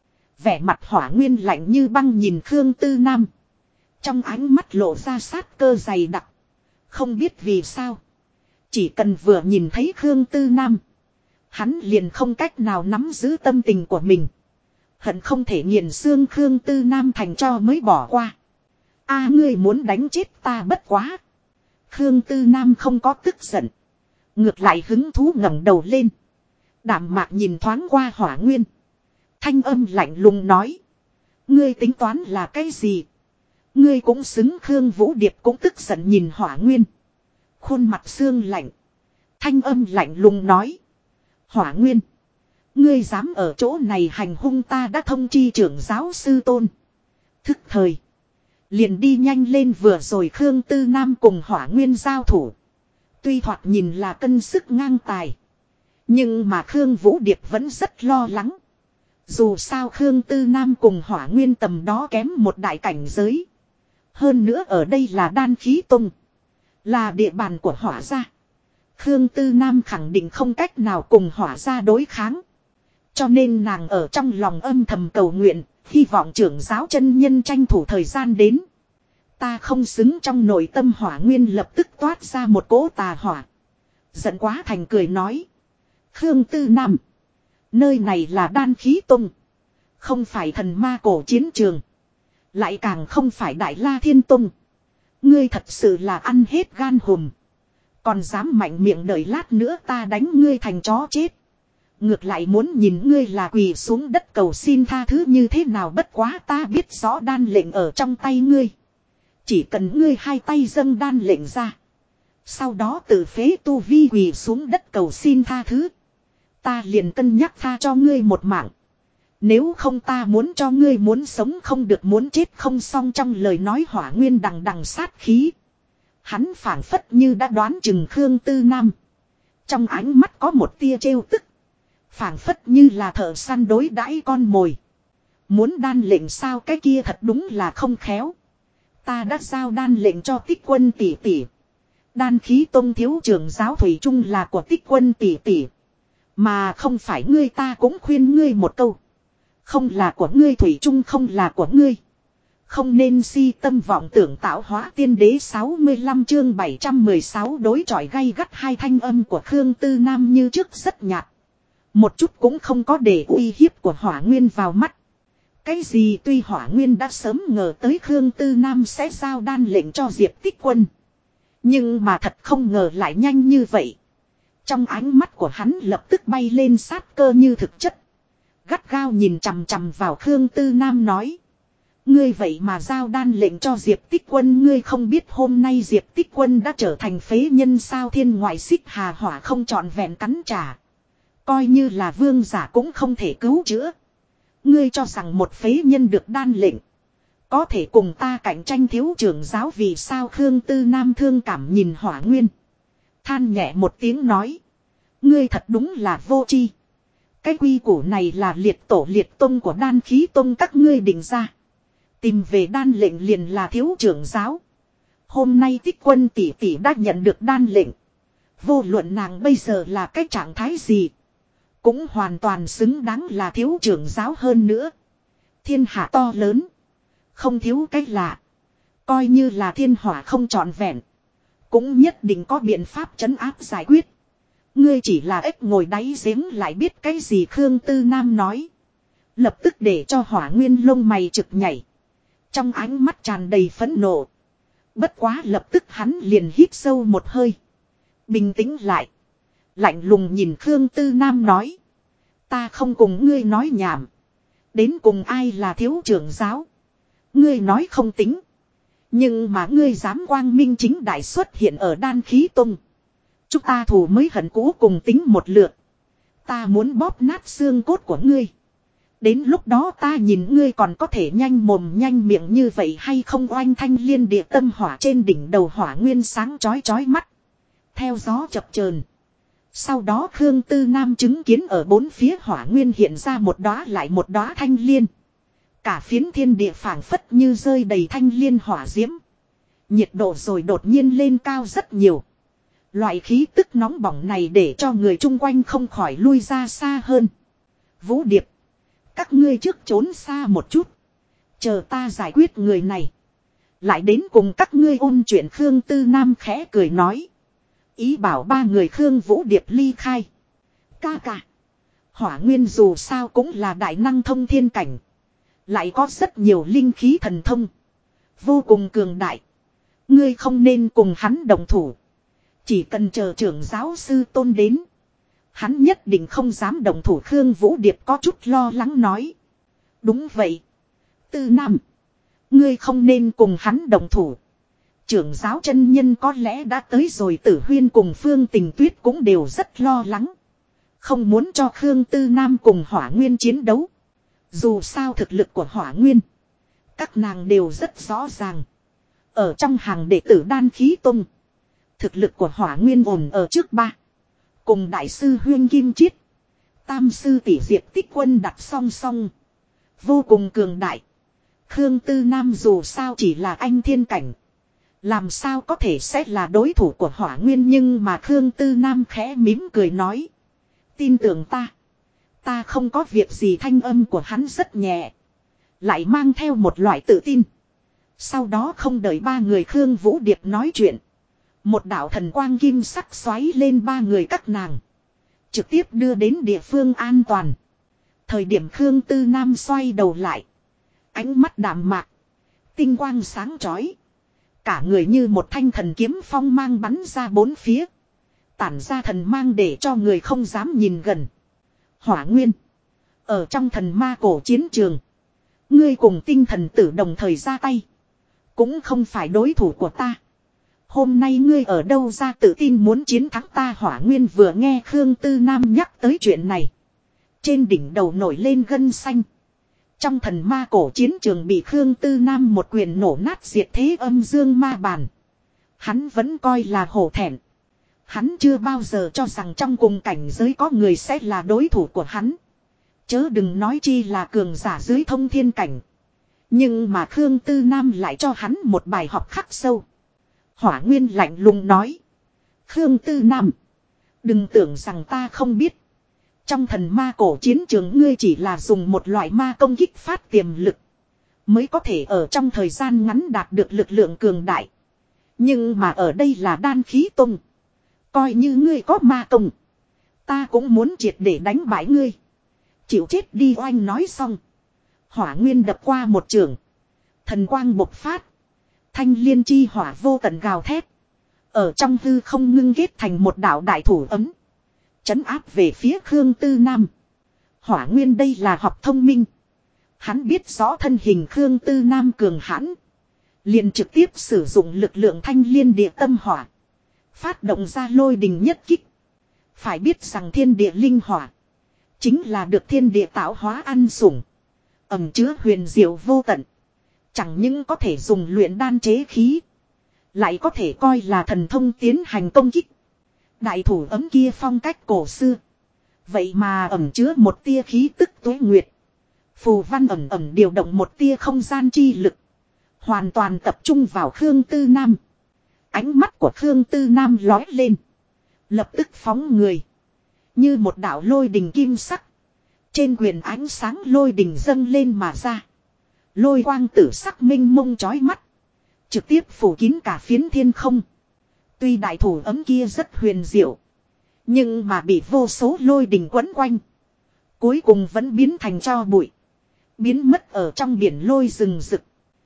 Vẻ mặt Hỏa Nguyên lạnh như băng nhìn Khương Tư Nam. Trong ánh mắt lộ ra sát cơ dày đặc. Không biết vì sao. Chỉ cần vừa nhìn thấy Khương Tư Nam. Hắn liền không cách nào nắm giữ tâm tình của mình. Hận không thể nghiền xương Khương Tư Nam thành cho mới bỏ qua. A ngươi muốn đánh chết ta bất quá. Khương Tư Nam không có tức giận. Ngược lại hứng thú ngẩng đầu lên. Đạm mạc nhìn thoáng qua Hỏa Nguyên. Thanh âm lạnh lùng nói. Ngươi tính toán là cái gì? Ngươi cũng xứng. Khương Vũ Điệp cũng tức giận nhìn Hỏa Nguyên. Khuôn mặt xương lạnh. Thanh âm lạnh lùng nói. Hỏa Nguyên. Ngươi dám ở chỗ này hành hung ta đã thông chi trưởng giáo sư tôn. Thức thời. Liền đi nhanh lên vừa rồi Khương Tư Nam cùng Hỏa Nguyên giao thủ. Tuy thoạt nhìn là cân sức ngang tài. Nhưng mà Khương Vũ Điệp vẫn rất lo lắng. Dù sao Khương Tư Nam cùng Hỏa Nguyên tầm đó kém một đại cảnh giới. Hơn nữa ở đây là Đan Khí Tông. Là địa bàn của Hỏa gia. Khương Tư Nam khẳng định không cách nào cùng Hỏa gia đối kháng. Cho nên nàng ở trong lòng âm thầm cầu nguyện, hy vọng trưởng giáo chân nhân tranh thủ thời gian đến. Ta không xứng. Trong nội tâm Hỏa Nguyên lập tức toát ra một cỗ tà hỏa. Giận quá thành cười nói. Khương Tư Nam. Nơi này là Đan Khí Tông. Không phải thần ma cổ chiến trường. Lại càng không phải Đại La Thiên Tông. Ngươi thật sự là ăn hết gan hùm. Còn dám mạnh miệng đợi lát nữa ta đánh ngươi thành chó chết. Ngược lại muốn nhìn ngươi là quỳ xuống đất cầu xin tha thứ như thế nào. Bất quá ta biết rõ đan lệnh ở trong tay ngươi. Chỉ cần ngươi hai tay dâng đan lệnh ra. Sau đó tự phế tu vi quỳ xuống đất cầu xin tha thứ. Ta liền cân nhắc tha cho ngươi một mạng. Nếu không ta muốn cho ngươi muốn sống không được muốn chết không xong. Trong lời nói Hỏa Nguyên đằng đằng sát khí. Hắn phảng phất như đã đoán chừng Khương Tư Nam. Trong ánh mắt có một tia trêu tức. Phảng phất như là thợ săn đối đãi con mồi. Muốn đan lệnh sao? Cái kia thật đúng là không khéo. Ta đã giao đan lệnh cho Tích Quân tỷ tỷ. Đan Khí Tông thiếu trưởng giáo thủy chung là của Tích Quân tỷ tỷ. Mà không phải ngươi. Ta cũng khuyên ngươi một câu. Không là của ngươi thủy chung không là của ngươi. Không nên si tâm vọng tưởng tạo hóa. Tiên đế 65 chương 716 đối chọi gay gắt. Hai thanh âm của Khương Tư Nam như trước rất nhạt. Một chút cũng không có để uy hiếp của Hỏa Nguyên vào mắt. Cái gì? Tuy Hỏa Nguyên đã sớm ngờ tới Khương Tư Nam sẽ giao đan lệnh cho Diệp Tích Quân. Nhưng mà thật không ngờ lại nhanh như vậy. Trong ánh mắt của hắn lập tức bay lên sát cơ như thực chất. Gắt gao nhìn chằm chằm vào Khương Tư Nam nói. Ngươi vậy mà giao đan lệnh cho Diệp Tích Quân. Ngươi không biết hôm nay Diệp Tích Quân đã trở thành phế nhân sao? Thiên ngoại xích hà hỏa không trọn vẹn cắn trả. Coi như là vương giả cũng không thể cứu chữa. Ngươi cho rằng một phế nhân được đan lệnh có thể cùng ta cạnh tranh thiếu trưởng giáo vì sao? Khương Tư Nam thương cảm nhìn Hỏa Nguyên. Than nhẹ một tiếng nói. Ngươi thật đúng là vô tri. Cái quy củ này là liệt tổ liệt tông của Đan Khí Tông các ngươi định ra. Tìm về đan lệnh liền là thiếu trưởng giáo. Hôm nay Tích Quân tỷ tỷ đã nhận được đan lệnh. Vô luận nàng bây giờ là cái trạng thái gì. Cũng hoàn toàn xứng đáng là thiếu trưởng giáo hơn nữa. Thiên hạ to lớn. Không thiếu cái lạ. Coi như là thiên hỏa không trọn vẹn. Cũng nhất định có biện pháp trấn áp giải quyết. Ngươi chỉ là ếch ngồi đáy giếng lại biết cái gì? Khương Tư Nam nói. Lập tức để cho Hỏa Nguyên lông mày trực nhảy. Trong ánh mắt tràn đầy phẫn nộ. Bất quá lập tức hắn liền hít sâu một hơi. Bình tĩnh lại. Lạnh lùng nhìn Khương Tư Nam nói. Ta không cùng ngươi nói nhảm. Đến cùng ai là thiếu trưởng giáo? Ngươi nói không tính. Nhưng mà ngươi dám quang minh chính đại xuất hiện ở Đan Khí Tông. Chúng ta thù mới hận cũ cùng tính một lượt. Ta muốn bóp nát xương cốt của ngươi. Đến lúc đó ta nhìn ngươi còn có thể nhanh mồm nhanh miệng như vậy hay không. Oanh thanh liên địa tâm hỏa trên đỉnh đầu hỏa nguyên sáng chói chói mắt. Theo gió chập chờn. Sau đó Khương Tư Nam chứng kiến ở bốn phía hỏa nguyên hiện ra một đóa lại một đóa thanh liên. Cả phiến thiên địa phảng phất như rơi đầy thanh liên hỏa diễm. Nhiệt độ rồi đột nhiên lên cao rất nhiều. Loại khí tức nóng bỏng này để cho người chung quanh không khỏi lui ra xa hơn. Vũ Điệp. Các ngươi trước trốn xa một chút. Chờ ta giải quyết người này. Lại đến cùng các ngươi ôn chuyện. Khương Tư Nam khẽ cười nói. Ý bảo ba người Khương Vũ Điệp ly khai. Ca ca. Hỏa nguyên dù sao cũng là đại năng thông thiên cảnh. Lại có rất nhiều linh khí thần thông. Vô cùng cường đại. Ngươi không nên cùng hắn đồng thủ. Chỉ cần chờ trưởng giáo sư Tôn đến. Hắn nhất định không dám đồng thủ. Khương Vũ Điệp có chút lo lắng nói. Đúng vậy. Tư Nam. Ngươi không nên cùng hắn đồng thủ. Trưởng giáo chân nhân có lẽ đã tới rồi. Tử Huyên cùng Phương Tình Tuyết cũng đều rất lo lắng. Không muốn cho Khương Tư Nam cùng Hỏa Nguyên chiến đấu. Dù sao thực lực của Hỏa Nguyên. Các nàng đều rất rõ ràng. Ở trong hàng đệ tử Đan Khí Tông. Thực lực của Hỏa Nguyên ổn ở trước ba. Cùng đại sư Huyên Kim Chiết. Tam sư tỷ Diệp Tích Quân đặt song song. Vô cùng cường đại. Khương Tư Nam dù sao chỉ là anh thiên cảnh. Làm sao có thể sẽ là đối thủ của Hỏa Nguyên. Nhưng mà Khương Tư Nam khẽ mím cười nói. Tin tưởng ta. Ta không có việc gì. Thanh âm của hắn rất nhẹ. Lại mang theo một loại tự tin. Sau đó không đợi ba người Khương Vũ Điệp nói chuyện. Một đạo thần quang kim sắc xoáy lên ba người các nàng. Trực tiếp đưa đến địa phương an toàn. Thời điểm Khương Tư Nam xoay đầu lại. Ánh mắt đạm mạc. Tinh quang sáng chói. Cả người như một thanh thần kiếm phong mang bắn ra bốn phía. Tản ra thần mang để cho người không dám nhìn gần. Hỏa Nguyên. Ở trong thần ma cổ chiến trường. Ngươi cùng tinh thần tử đồng thời ra tay. Cũng không phải đối thủ của ta. Hôm nay ngươi ở đâu ra tự tin muốn chiến thắng ta. Hỏa Nguyên vừa nghe Khương Tư Nam nhắc tới chuyện này. Trên đỉnh đầu nổi lên gân xanh. Trong thần ma cổ chiến trường bị Khương Tư Nam một quyền nổ nát diệt thế âm dương ma bàn. Hắn vẫn coi là hổ thẹn. Hắn chưa bao giờ cho rằng trong cùng cảnh giới có người sẽ là đối thủ của hắn. Chớ đừng nói chi là cường giả dưới thông thiên cảnh. Nhưng mà Khương Tư Nam lại cho hắn một bài học khắc sâu. Hỏa Nguyên lạnh lùng nói. Khương Tư Nam. Đừng tưởng rằng ta không biết. Trong thần ma cổ chiến trường ngươi chỉ là dùng một loại ma công kích phát tiềm lực. Mới có thể ở trong thời gian ngắn đạt được lực lượng cường đại. Nhưng mà ở đây là Đan Khí Tông. Coi như ngươi có ma công. Ta cũng muốn triệt để đánh bại ngươi. Chịu chết đi. Oanh nói xong. Hỏa Nguyên đập qua một trường. Thần quang bộc phát. Thanh liên chi hỏa vô tận gào thét. Ở trong hư không ngưng kết thành một đạo đại thủ ấm. Trấn áp về phía Khương Tư Nam. Hỏa Nguyên đây là học thông minh. Hắn biết rõ thân hình Khương Tư Nam cường hãn. Liền trực tiếp sử dụng lực lượng thanh liên địa tâm hỏa. Phát động ra lôi đình nhất kích. Phải biết rằng thiên địa linh hỏa. Chính là được thiên địa tạo hóa ăn sủng. Ẩm chứa huyền diệu vô tận. Chẳng những có thể dùng luyện đan chế khí. Lại có thể coi là thần thông tiến hành công kích. Đại thủ ấm kia phong cách cổ xưa. Vậy mà ẩm chứa một tia khí tức tuế nguyệt. Phù văn ẩm ẩm điều động một tia không gian chi lực. Hoàn toàn tập trung vào Khương Tư Nam. Ánh mắt của Khương Tư Nam lói lên. Lập tức phóng người. Như một đạo lôi đình kim sắc. Trên quyền ánh sáng lôi đình dâng lên mà ra. Lôi quang tử sắc minh mông chói mắt. Trực tiếp phủ kín cả phiến thiên không. Tuy đại thủ ấm kia rất huyền diệu. Nhưng mà bị vô số lôi đình quấn quanh. Cuối cùng vẫn biến thành tro bụi. Biến mất ở trong biển lôi rừng rực.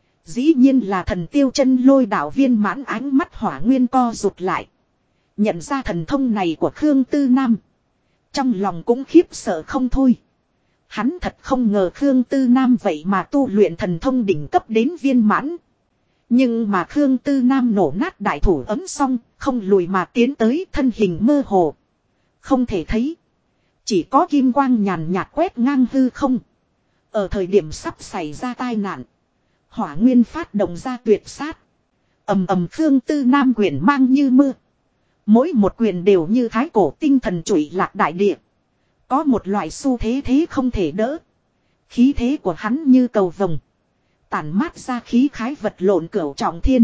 Dĩ nhiên là thần tiêu chân lôi đạo viên mãn. Ánh mắt Hỏa Nguyên co rụt lại. Nhận ra thần thông này của Khương Tư Nam. Trong lòng cũng khiếp sợ không thôi. Hắn thật không ngờ Khương Tư Nam vậy mà tu luyện thần thông đỉnh cấp đến viên mãn. Nhưng mà Khương Tư Nam nổ nát đại thủ ấm xong, không lùi mà tiến tới, thân hình mơ hồ. Không thể thấy. Chỉ có kim quang nhàn nhạt quét ngang hư không. Ở thời điểm sắp xảy ra tai nạn, hỏa nguyên phát động ra tuyệt sát. Ầm ầm, Khương Tư Nam quyền mang như mưa. Mỗi một quyền đều như thái cổ tinh thần trụy lạc đại địa. Có một loại xu thế thế không thể đỡ. Khí thế của hắn như cầu vồng. Tản mát ra khí khái vật lộn cửu trọng thiên.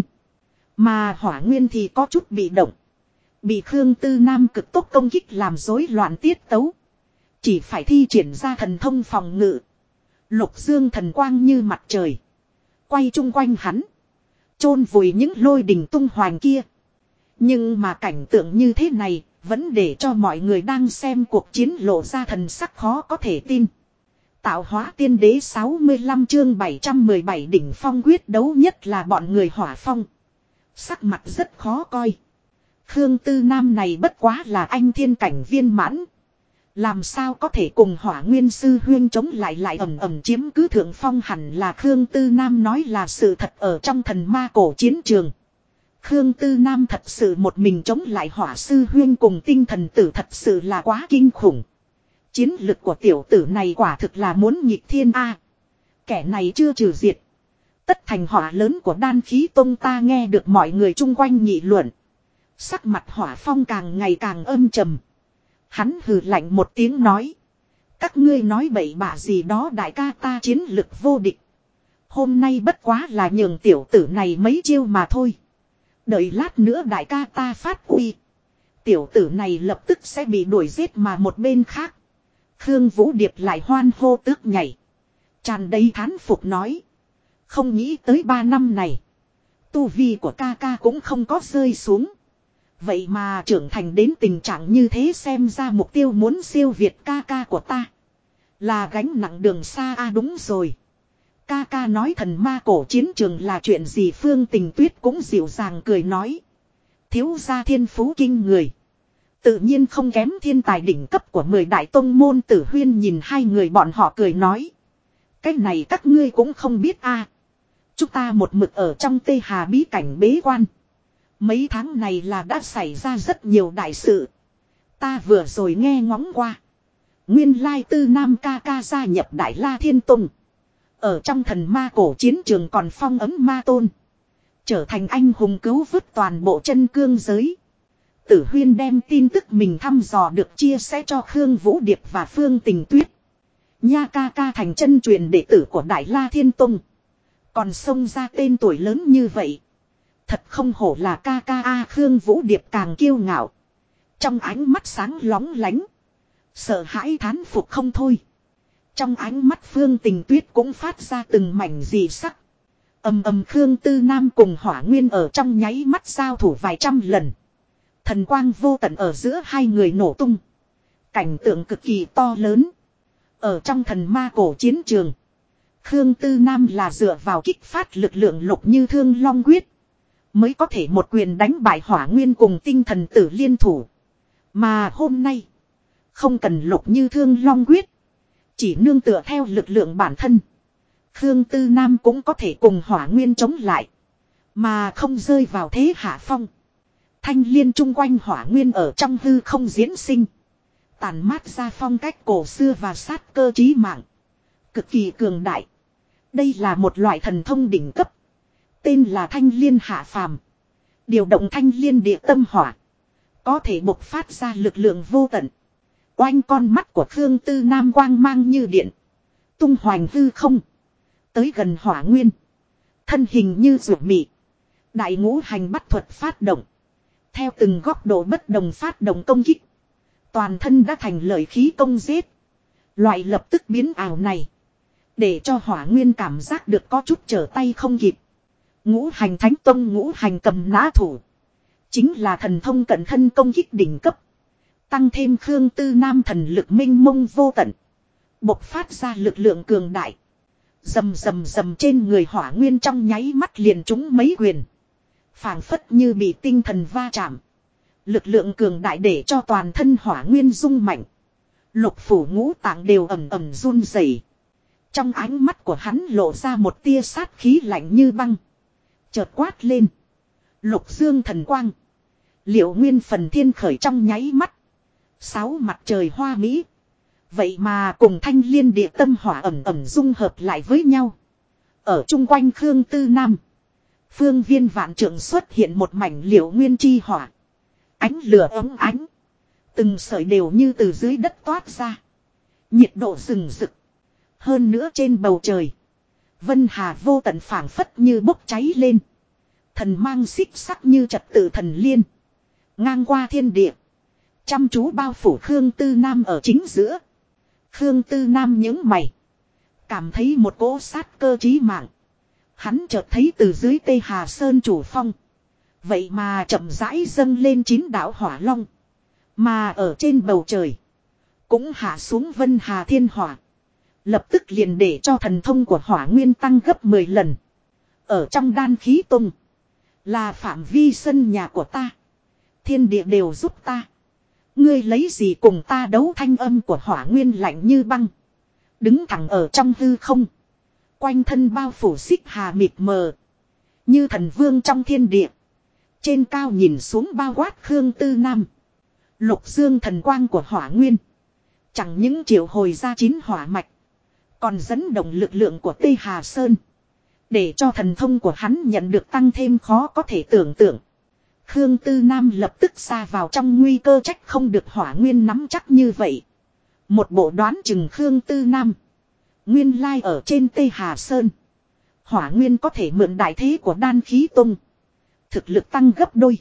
Mà hỏa nguyên thì có chút bị động. Bị Khương Tư Nam cực tốc công kích làm rối loạn tiết tấu. Chỉ phải thi triển ra thần thông phòng ngự. Lục dương thần quang như mặt trời. Quay chung quanh hắn. Chôn vùi những lôi đình tung hoành kia. Nhưng mà cảnh tượng như thế này vẫn để cho mọi người đang xem cuộc chiến lộ ra thần sắc khó có thể tin. Tạo hóa tiên đế 65 chương 717 đỉnh phong quyết đấu, nhất là bọn người hỏa phong. Sắc mặt rất khó coi. Khương Tư Nam này bất quá là anh thiên cảnh viên mãn. Làm sao có thể cùng hỏa nguyên sư huyên chống lại ầm ầm chiếm cứ thượng phong, hẳn là Khương Tư Nam nói là sự thật. Ở trong thần ma cổ chiến trường, Khương Tư Nam thật sự một mình chống lại hỏa sư huyên cùng tinh thần tử, thật sự là quá kinh khủng. Chiến lực của tiểu tử này quả thực là muốn nghịch thiên a. Kẻ này chưa trừ diệt, tất thành hỏa lớn của Đan Khí Tông. Ta nghe được mọi người chung quanh nghị luận. Sắc mặt hỏa phong càng ngày càng âm trầm. Hắn hừ lạnh một tiếng nói. Các ngươi nói bậy bạ gì đó, đại ca ta chiến lực vô địch. Hôm nay bất quá là nhường tiểu tử này mấy chiêu mà thôi. Đợi lát nữa đại ca ta phát uy, tiểu tử này lập tức sẽ bị đuổi giết. Mà một bên khác, Khương Vũ Điệp lại hoan hô tước nhảy. Tràn đầy thán phục nói. Không nghĩ tới 3 năm này, tu vi của ca ca cũng không có rơi xuống. Vậy mà trưởng thành đến tình trạng như thế, xem ra mục tiêu muốn siêu việt ca ca của ta là gánh nặng đường xa a. Đúng rồi. Ca ca nói thần ma cổ chiến trường là chuyện gì? Phương Tình Tuyết cũng dịu dàng cười nói. Thiếu gia thiên phú kinh người, tự nhiên không kém thiên tài đỉnh cấp của 10 đại tông môn. Tử Huyên nhìn hai người bọn họ cười nói. Cái này các ngươi cũng không biết a. Chúng ta một mực ở trong Tê Hà bí cảnh bế quan. Mấy tháng này là đã xảy ra rất nhiều đại sự. Ta vừa rồi nghe ngóng qua. Nguyên lai Tư Nam ca ca gia nhập Đại La Thiên Tông. Ở trong thần ma cổ chiến trường còn phong ấm ma tôn. Trở thành anh hùng cứu vớt toàn bộ chân cương giới. Tử Huyên đem tin tức mình thăm dò được chia sẻ cho Khương Vũ Điệp và Phương Tình Tuyết. Nha ca ca thành chân truyền đệ tử của Đại La Thiên Tông. Còn xông ra tên tuổi lớn như vậy. Thật không hổ là ca ca a. Khương Vũ Điệp càng kiêu ngạo. Trong ánh mắt sáng lóng lánh. Sợ hãi thán phục không thôi. Trong ánh mắt Phương Tình Tuyết cũng phát ra từng mảnh dị sắc. Ầm ầm, Khương Tư Nam cùng hỏa nguyên ở trong nháy mắt giao thủ vài trăm lần. Thần quang vô tận ở giữa hai người nổ tung. Cảnh tượng cực kỳ to lớn. Ở trong thần ma cổ chiến trường, Khương Tư Nam là dựa vào kích phát lực lượng lục như thương long quyết mới có thể một quyền đánh bại hỏa nguyên cùng tinh thần tử liên thủ. Mà hôm nay, không cần lục như thương long quyết, chỉ nương tựa theo lực lượng bản thân, Khương Tư Nam cũng có thể cùng hỏa nguyên chống lại, mà không rơi vào thế hạ phong. Thanh liên chung quanh hỏa nguyên ở trong hư không diễn sinh, tàn mát ra phong cách cổ xưa và sát cơ chí mạng, cực kỳ cường đại. Đây là một loại thần thông đỉnh cấp, tên là thanh liên hạ phàm. Điều động thanh liên địa tâm hỏa, có thể bộc phát ra lực lượng vô tận. Oanh, con mắt của Khương Tư Nam quang mang như điện, tung hoành hư không, tới gần hỏa nguyên. Thân hình như ruột mị, đại ngũ hành bắt thuật phát động, theo từng góc độ bất đồng phát động công kích. Toàn thân đã thành lợi khí công giết. Loại lập tức biến ảo này, để cho hỏa nguyên cảm giác được có chút trở tay không kịp. Ngũ hành thánh tông ngũ hành cầm nã thủ, chính là thần thông cận thân công kích đỉnh cấp. Tăng thêm Khương Tư Nam thần lực minh mông vô tận, bộc phát ra lực lượng cường đại. Rầm rầm rầm, trên người hỏa nguyên trong nháy mắt liền trúng mấy quyền. Phảng phất như bị tinh thần va chạm. Lực lượng cường đại để cho toàn thân hỏa nguyên rung mạnh. Lục phủ ngũ tạng đều ầm ầm run rẩy. Trong ánh mắt của hắn lộ ra một tia sát khí lạnh như băng. Chợt quát lên. Lục dương thần quang. Liệu nguyên phần thiên khởi trong nháy mắt. 6 mặt trời hoa mỹ. Vậy mà cùng thanh liên địa tâm hỏa ẩm ẩm dung hợp lại với nhau. Ở chung quanh Khương Tư Nam. Phương viên vạn trượng xuất hiện một mảnh liệu nguyên chi hỏa. Ánh lửa ấm ánh. Từng sợi đều như từ dưới đất toát ra. Nhiệt độ rừng rực. Hơn nữa trên bầu trời. Vân hà vô tận phảng phất như bốc cháy lên. Thần mang xích sắc như trật tự thần liên. Ngang qua thiên địa. Chăm chú bao phủ Khương Tư Nam ở chính giữa. Khương Tư Nam nhướng mày. Cảm thấy một cỗ sát cơ chí mạng. Hắn chợt thấy từ dưới Tây Hà Sơn chủ phong. Vậy mà chậm rãi dâng lên 9 đạo hỏa long. Mà ở trên bầu trời. Cũng hạ xuống Vân Hà Thiên Hỏa. Lập tức liền để cho thần thông của hỏa nguyên tăng gấp 10 lần. Ở trong đan khí tung. Là phạm vi sân nhà của ta. Thiên địa đều giúp ta. Ngươi lấy gì cùng ta đấu? Thanh âm của hỏa nguyên lạnh như băng. Đứng thẳng ở trong hư không. Quanh thân bao phủ xích hà mịt mờ. Như thần vương trong thiên địa. Trên cao nhìn xuống bao quát Khương Tư Nam. Lục dương thần quang của hỏa nguyên. Chẳng những triệu hồi ra 9 hỏa mạch. Còn dẫn động lực lượng của Tây Hà Sơn. Để cho thần thông của hắn nhận được tăng thêm khó có thể tưởng tượng. Khương Tư Nam lập tức xa vào trong nguy cơ, trách không được hỏa nguyên nắm chắc như vậy. Một bộ đoán chừng Khương Tư Nam. Nguyên lai ở trên Tây Hà Sơn. Hỏa nguyên có thể mượn đại thế của đan khí tung. Thực lực tăng gấp đôi.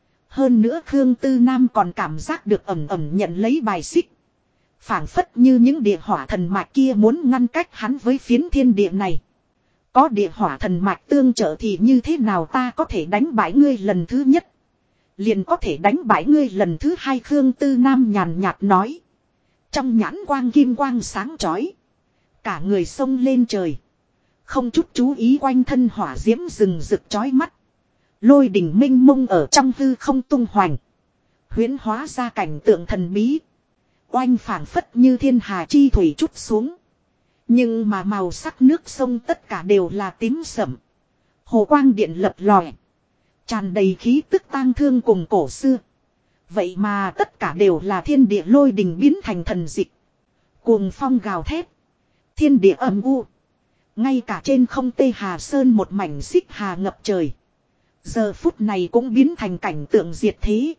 Hơn nữa Khương Tư Nam còn cảm giác được ẩm ẩm nhận lấy bài xích. Phảng phất như những địa hỏa thần mạch kia muốn ngăn cách hắn với phiến thiên địa này. Có địa hỏa thần mạch tương trợ thì như thế nào ta có thể đánh bại ngươi lần thứ nhất. Liền có thể đánh bại ngươi lần thứ hai. Khương Tư Nam nhàn nhạt nói. Trong nhãn quang kim quang sáng chói. Cả người xông lên trời. Không chút chú ý quanh thân hỏa diễm rừng rực chói mắt. Lôi đỉnh minh mông ở trong hư không tung hoành. Huyễn hóa ra cảnh tượng thần bí. Oanh phảng phất như thiên hà chi thủy trút xuống. Nhưng mà màu sắc nước sông tất cả đều là tím sẫm. Hồ quang điện lập lòe. Tràn đầy khí tức tang thương cùng cổ xưa. Vậy mà tất cả đều là thiên địa lôi đình biến thành thần dịch. Cuồng phong gào thét. Thiên địa âm u. Ngay cả trên không Tây Hà Sơn một mảnh xích hà ngập trời. Giờ phút này cũng biến thành cảnh tượng diệt thế.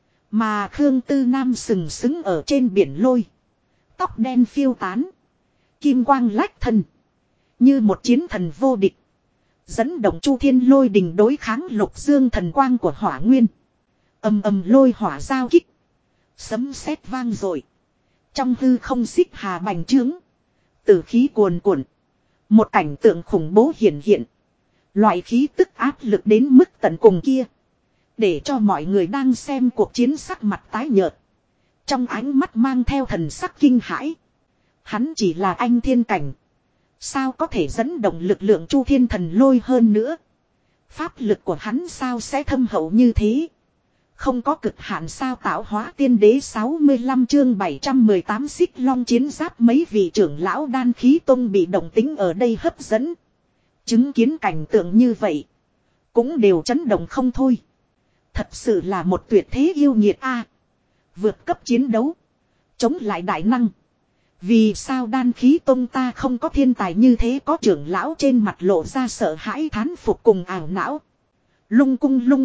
Mà Khương Tư Nam sừng sững ở trên biển lôi. Tóc đen phiêu tán. Kim quang lách thân. Như một chiến thần vô địch. Dẫn động chu thiên lôi đình đối kháng lục dương thần quang của hỏa nguyên. Ầm ầm lôi hỏa giao kích. Sấm sét vang dội. Trong hư không xích hà bành trướng. Tử khí cuồn cuộn. Một cảnh tượng khủng bố hiện hiện. Loại khí tức áp lực đến mức tận cùng kia. Để cho mọi người đang xem cuộc chiến sắc mặt tái nhợt. Trong ánh mắt mang theo thần sắc kinh hãi. Hắn chỉ là anh thiên cảnh. Sao có thể dẫn động lực lượng chu thiên thần lôi hơn nữa. Pháp lực của hắn sao sẽ thâm hậu như thế. Không có cực hạn sao tạo hóa tiên đế 65 chương 718 xích long chiến giáp. Mấy vị trưởng lão đan khí tông bị động tính ở đây hấp dẫn. Chứng kiến cảnh tượng như vậy. Cũng đều chấn động không thôi. Thật sự là một tuyệt thế yêu nghiệt a. Vượt cấp chiến đấu. Chống lại đại năng. Vì sao đan khí tông ta không có thiên tài như thế? Có trưởng lão trên mặt lộ ra sợ hãi thán phục cùng ảo não. Lung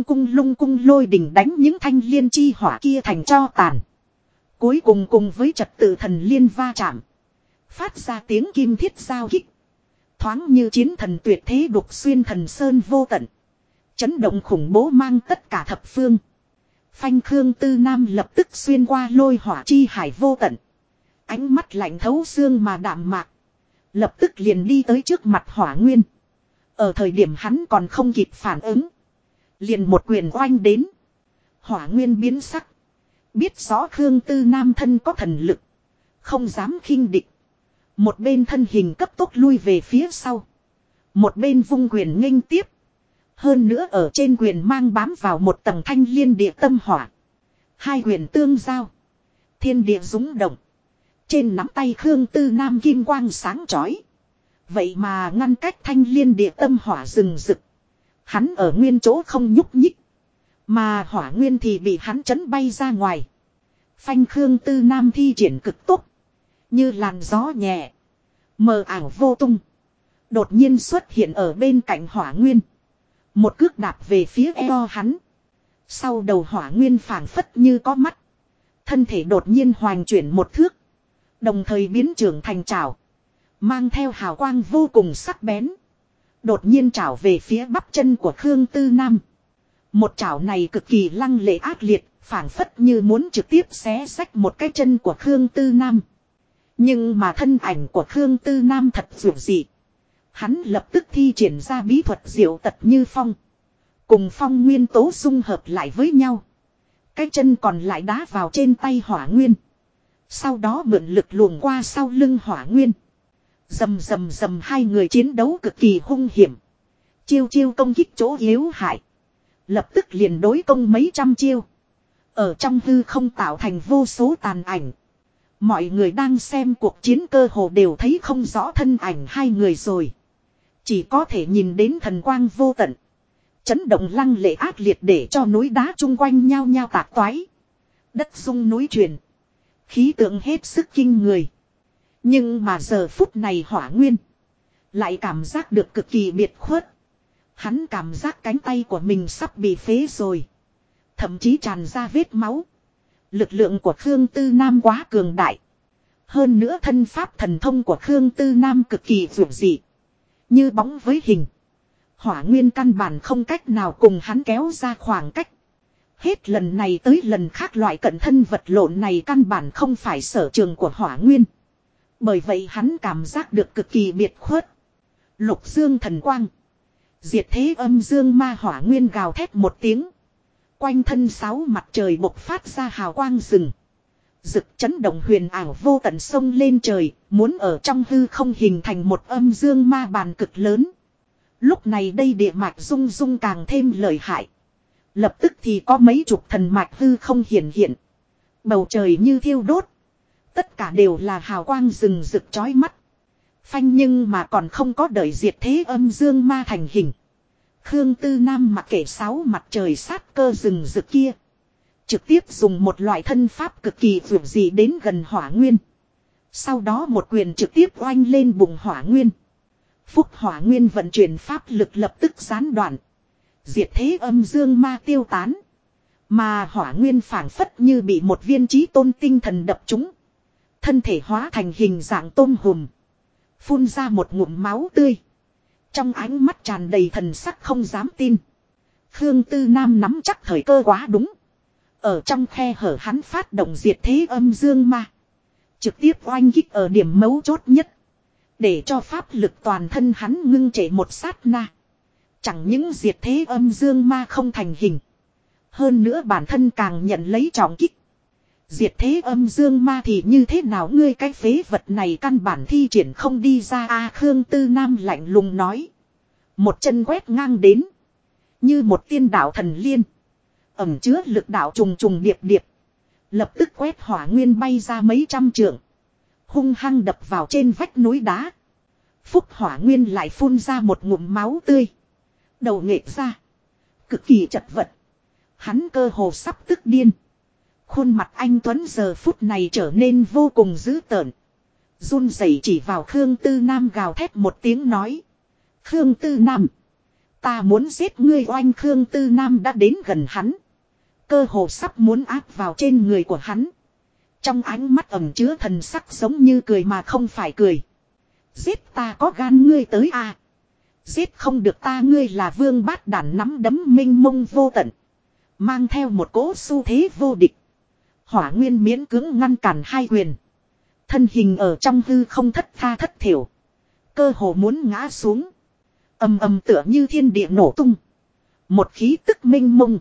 cung lôi đỉnh đánh những thanh liên chi hỏa kia thành tro tàn. Cuối cùng với trật tự thần liên va chạm. Phát ra tiếng kim thiết giao kích. Thoáng như chiến thần tuyệt thế đục xuyên thần sơn vô tận. Chấn động khủng bố mang tất cả thập phương. Phanh Khương Tư Nam lập tức xuyên qua lôi hỏa chi hải vô tận. Ánh mắt lạnh thấu xương mà đạm mạc. Lập tức liền đi tới trước mặt hỏa nguyên. Ở thời điểm hắn còn không kịp phản ứng. Liền một quyền oanh đến. Hỏa nguyên biến sắc. Biết rõ Khương Tư Nam thân có thần lực. Không dám khinh địch. Một bên thân hình cấp tốc lui về phía sau. Một bên vung quyền nghênh tiếp. Hơn nữa ở trên quyền mang bám vào một tầng thanh liên địa tâm hỏa. Hai quyền tương giao. Thiên địa rúng động. Trên nắm tay Khương Tư Nam kim quang sáng chói. Vậy mà ngăn cách thanh liên địa tâm hỏa rừng rực. Hắn ở nguyên chỗ không nhúc nhích. Mà hỏa nguyên thì bị hắn chấn bay ra ngoài. Phanh Khương Tư Nam thi triển cực tốt. Như làn gió nhẹ. Mờ ảo vô tung. Đột nhiên xuất hiện ở bên cạnh hỏa nguyên. Một cước đạp về phía eo hắn. Sau đầu hỏa nguyên phảng phất như có mắt. Thân thể đột nhiên hoành chuyển một thước. Đồng thời biến trưởng thành chảo. Mang theo hào quang vô cùng sắc bén. Đột nhiên chảo về phía bắp chân của Khương Tư Nam. Một chảo này cực kỳ lăng lệ ác liệt. Phảng phất như muốn trực tiếp xé rách một cái chân của Khương Tư Nam. Nhưng mà thân ảnh của Khương Tư Nam thật dữ dị. Hắn lập tức thi triển ra bí thuật diệu tật như phong. Cùng phong nguyên tố dung hợp lại với nhau. Cái chân còn lại đá vào trên tay hỏa nguyên. Sau đó mượn lực luồn qua sau lưng hỏa nguyên. Rầm rầm rầm hai người chiến đấu cực kỳ hung hiểm. Chiêu chiêu công kích chỗ yếu hại. Lập tức liền đối công mấy trăm chiêu. Ở trong hư không tạo thành vô số tàn ảnh. Mọi người đang xem cuộc chiến cơ hồ đều thấy không rõ thân ảnh hai người rồi. Chỉ có thể nhìn đến thần quang vô tận. Chấn động lăng lệ ác liệt để cho núi đá chung quanh nhao nhao tạc toái. Đất rung núi chuyển. Khí tượng hết sức kinh người. Nhưng mà giờ phút này hỏa nguyên. Lại cảm giác được cực kỳ biệt khuất. Hắn cảm giác cánh tay của mình sắp bị phế rồi. Thậm chí tràn ra vết máu. Lực lượng của Khương Tư Nam quá cường đại. Hơn nữa thân pháp thần thông của Khương Tư Nam cực kỳ vượt dị. Như bóng với hình. Hỏa nguyên căn bản không cách nào cùng hắn kéo ra khoảng cách. Hết lần này tới lần khác loại cận thân vật lộn này căn bản không phải sở trường của hỏa nguyên. Bởi vậy hắn cảm giác được cực kỳ biệt khuất. Lục dương thần quang. Diệt thế âm dương ma hỏa nguyên gào thét một tiếng. Quanh thân sáu mặt trời bộc phát ra hào quang rừng. Rực chấn động huyền ảo vô tận sông lên trời, muốn ở trong hư không hình thành một âm dương ma bàn cực lớn. Lúc này đây địa mạch rung rung càng thêm lợi hại. Lập tức thì có mấy chục thần mạch hư không hiện hiện. Bầu trời như thiêu đốt. Tất cả đều là hào quang rừng rực chói mắt. Phanh nhưng mà còn không có đợi diệt thế âm dương ma thành hình. Khương Tư Nam mặc kệ sáu mặt trời sát cơ rừng rực kia. Trực tiếp dùng một loại thân pháp cực kỳ vượt dị đến gần hỏa nguyên. Sau đó một quyền trực tiếp oanh lên bụng hỏa nguyên. Phúc hỏa nguyên vận chuyển pháp lực lập tức gián đoạn. Diệt thế âm dương ma tiêu tán. Mà hỏa nguyên phảng phất như bị một viên chí tôn tinh thần đập trúng. Thân thể hóa thành hình dạng tôm hùm. Phun ra một ngụm máu tươi. Trong ánh mắt tràn đầy thần sắc không dám tin. Khương Tư Nam nắm chắc thời cơ quá đúng. Ở trong khe hở hắn phát động diệt thế âm dương ma. Trực tiếp oanh kích ở điểm mấu chốt nhất. Để cho pháp lực toàn thân hắn ngưng trệ một sát na. Chẳng những diệt thế âm dương ma không thành hình. Hơn nữa bản thân càng nhận lấy trọng kích. Diệt thế âm dương ma thì như thế nào ngươi cái phế vật này căn bản thi triển không đi ra a Khương Tư Nam lạnh lùng nói. Một chân quét ngang đến. Như một tiên đạo thần liên. Ẩm chứa lực đạo trùng trùng điệp điệp. Lập tức quét hỏa nguyên bay ra mấy trăm trượng. Hung hăng đập vào trên vách núi đá. Phúc hỏa nguyên lại phun ra một ngụm máu tươi. Đầu nghệch ra. Cực kỳ chật vật. Hắn cơ hồ sắp tức điên. Khuôn mặt anh Tuấn giờ phút này trở nên vô cùng dữ tợn. Run rẩy chỉ vào Khương Tư Nam gào thét một tiếng nói. Khương Tư Nam. Ta muốn giết ngươi oanh Khương Tư Nam đã đến gần hắn. Cơ hồ sắp muốn áp vào trên người của hắn. Trong ánh mắt ẩn chứa thần sắc giống như cười mà không phải cười. Giết ta có gan ngươi tới à. Giết không được ta ngươi là vương bát đản nắm đấm minh mông vô tận. Mang theo một cỗ xu thế vô địch. Hỏa nguyên miễn cưỡng ngăn cản hai quyền. Thân hình ở trong hư không thất tha thất thiểu. Cơ hồ muốn ngã xuống. Ầm ầm tựa như thiên địa nổ tung. Một khí tức minh mông.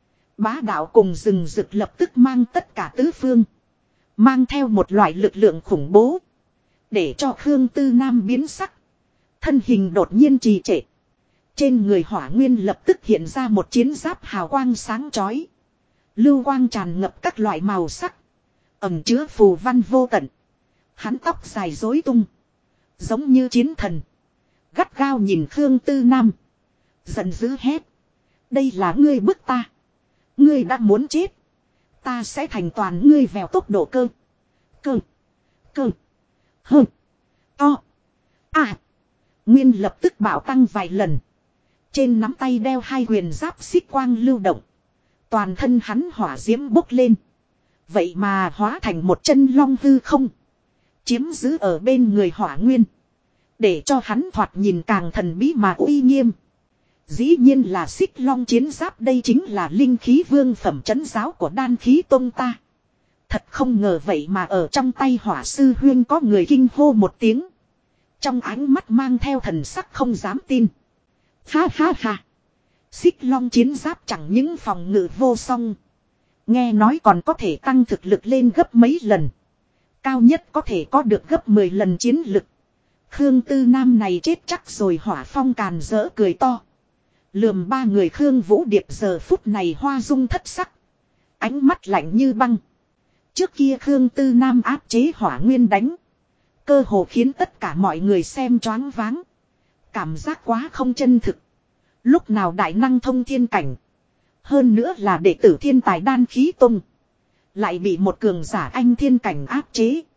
Bá đạo cùng rừng rực lập tức mang tất cả tứ phương. Mang theo một loại lực lượng khủng bố. Để cho Khương Tư Nam biến sắc. Thân hình đột nhiên trì trệ. Trên người hỏa nguyên lập tức hiện ra một chiến giáp hào quang sáng chói. Lưu quang tràn ngập các loại màu sắc. Ẩm chứa phù văn vô tận. Hắn tóc dài rối tung. Giống như chiến thần. Gắt gao nhìn Khương Tư Nam. Giận dữ hét. Đây là ngươi bức ta. Ngươi đã muốn chết. Ta sẽ thành toàn ngươi vèo tốc độ cơ. Cơ. Cơ. Hơ. To. À. Nguyên lập tức bảo tăng vài lần. Trên nắm tay đeo hai huyền giáp xích quang lưu động. Toàn thân hắn hỏa diễm bốc lên. Vậy mà hóa thành một chân long hư không. Chiếm giữ ở bên người hỏa nguyên. Để cho hắn thoạt nhìn càng thần bí mà uy nghiêm. Dĩ nhiên là xích long chiến giáp, đây chính là linh khí vương phẩm trấn giáo của đan khí tông ta. Thật không ngờ vậy mà ở trong tay hỏa sư huyên có người kinh hô một tiếng. Trong ánh mắt mang theo thần sắc không dám tin. Ha ha ha. Xích long chiến giáp chẳng những phòng ngự vô song. Nghe nói còn có thể tăng thực lực lên gấp mấy lần. Cao nhất có thể có được gấp 10 lần chiến lực. Khương Tư Nam này chết chắc rồi, hỏa phong càn rỡ cười to. Lườm ba người Khương Vũ Điệp giờ phút này hoa dung thất sắc. Ánh mắt lạnh như băng. Trước kia Khương Tư Nam áp chế hỏa nguyên đánh. Cơ hồ khiến tất cả mọi người xem choáng váng. Cảm giác quá không chân thực. Lúc nào đại năng thông thiên cảnh. Hơn nữa là đệ tử thiên tài đan khí tông. Lại bị một cường giả anh thiên cảnh áp chế.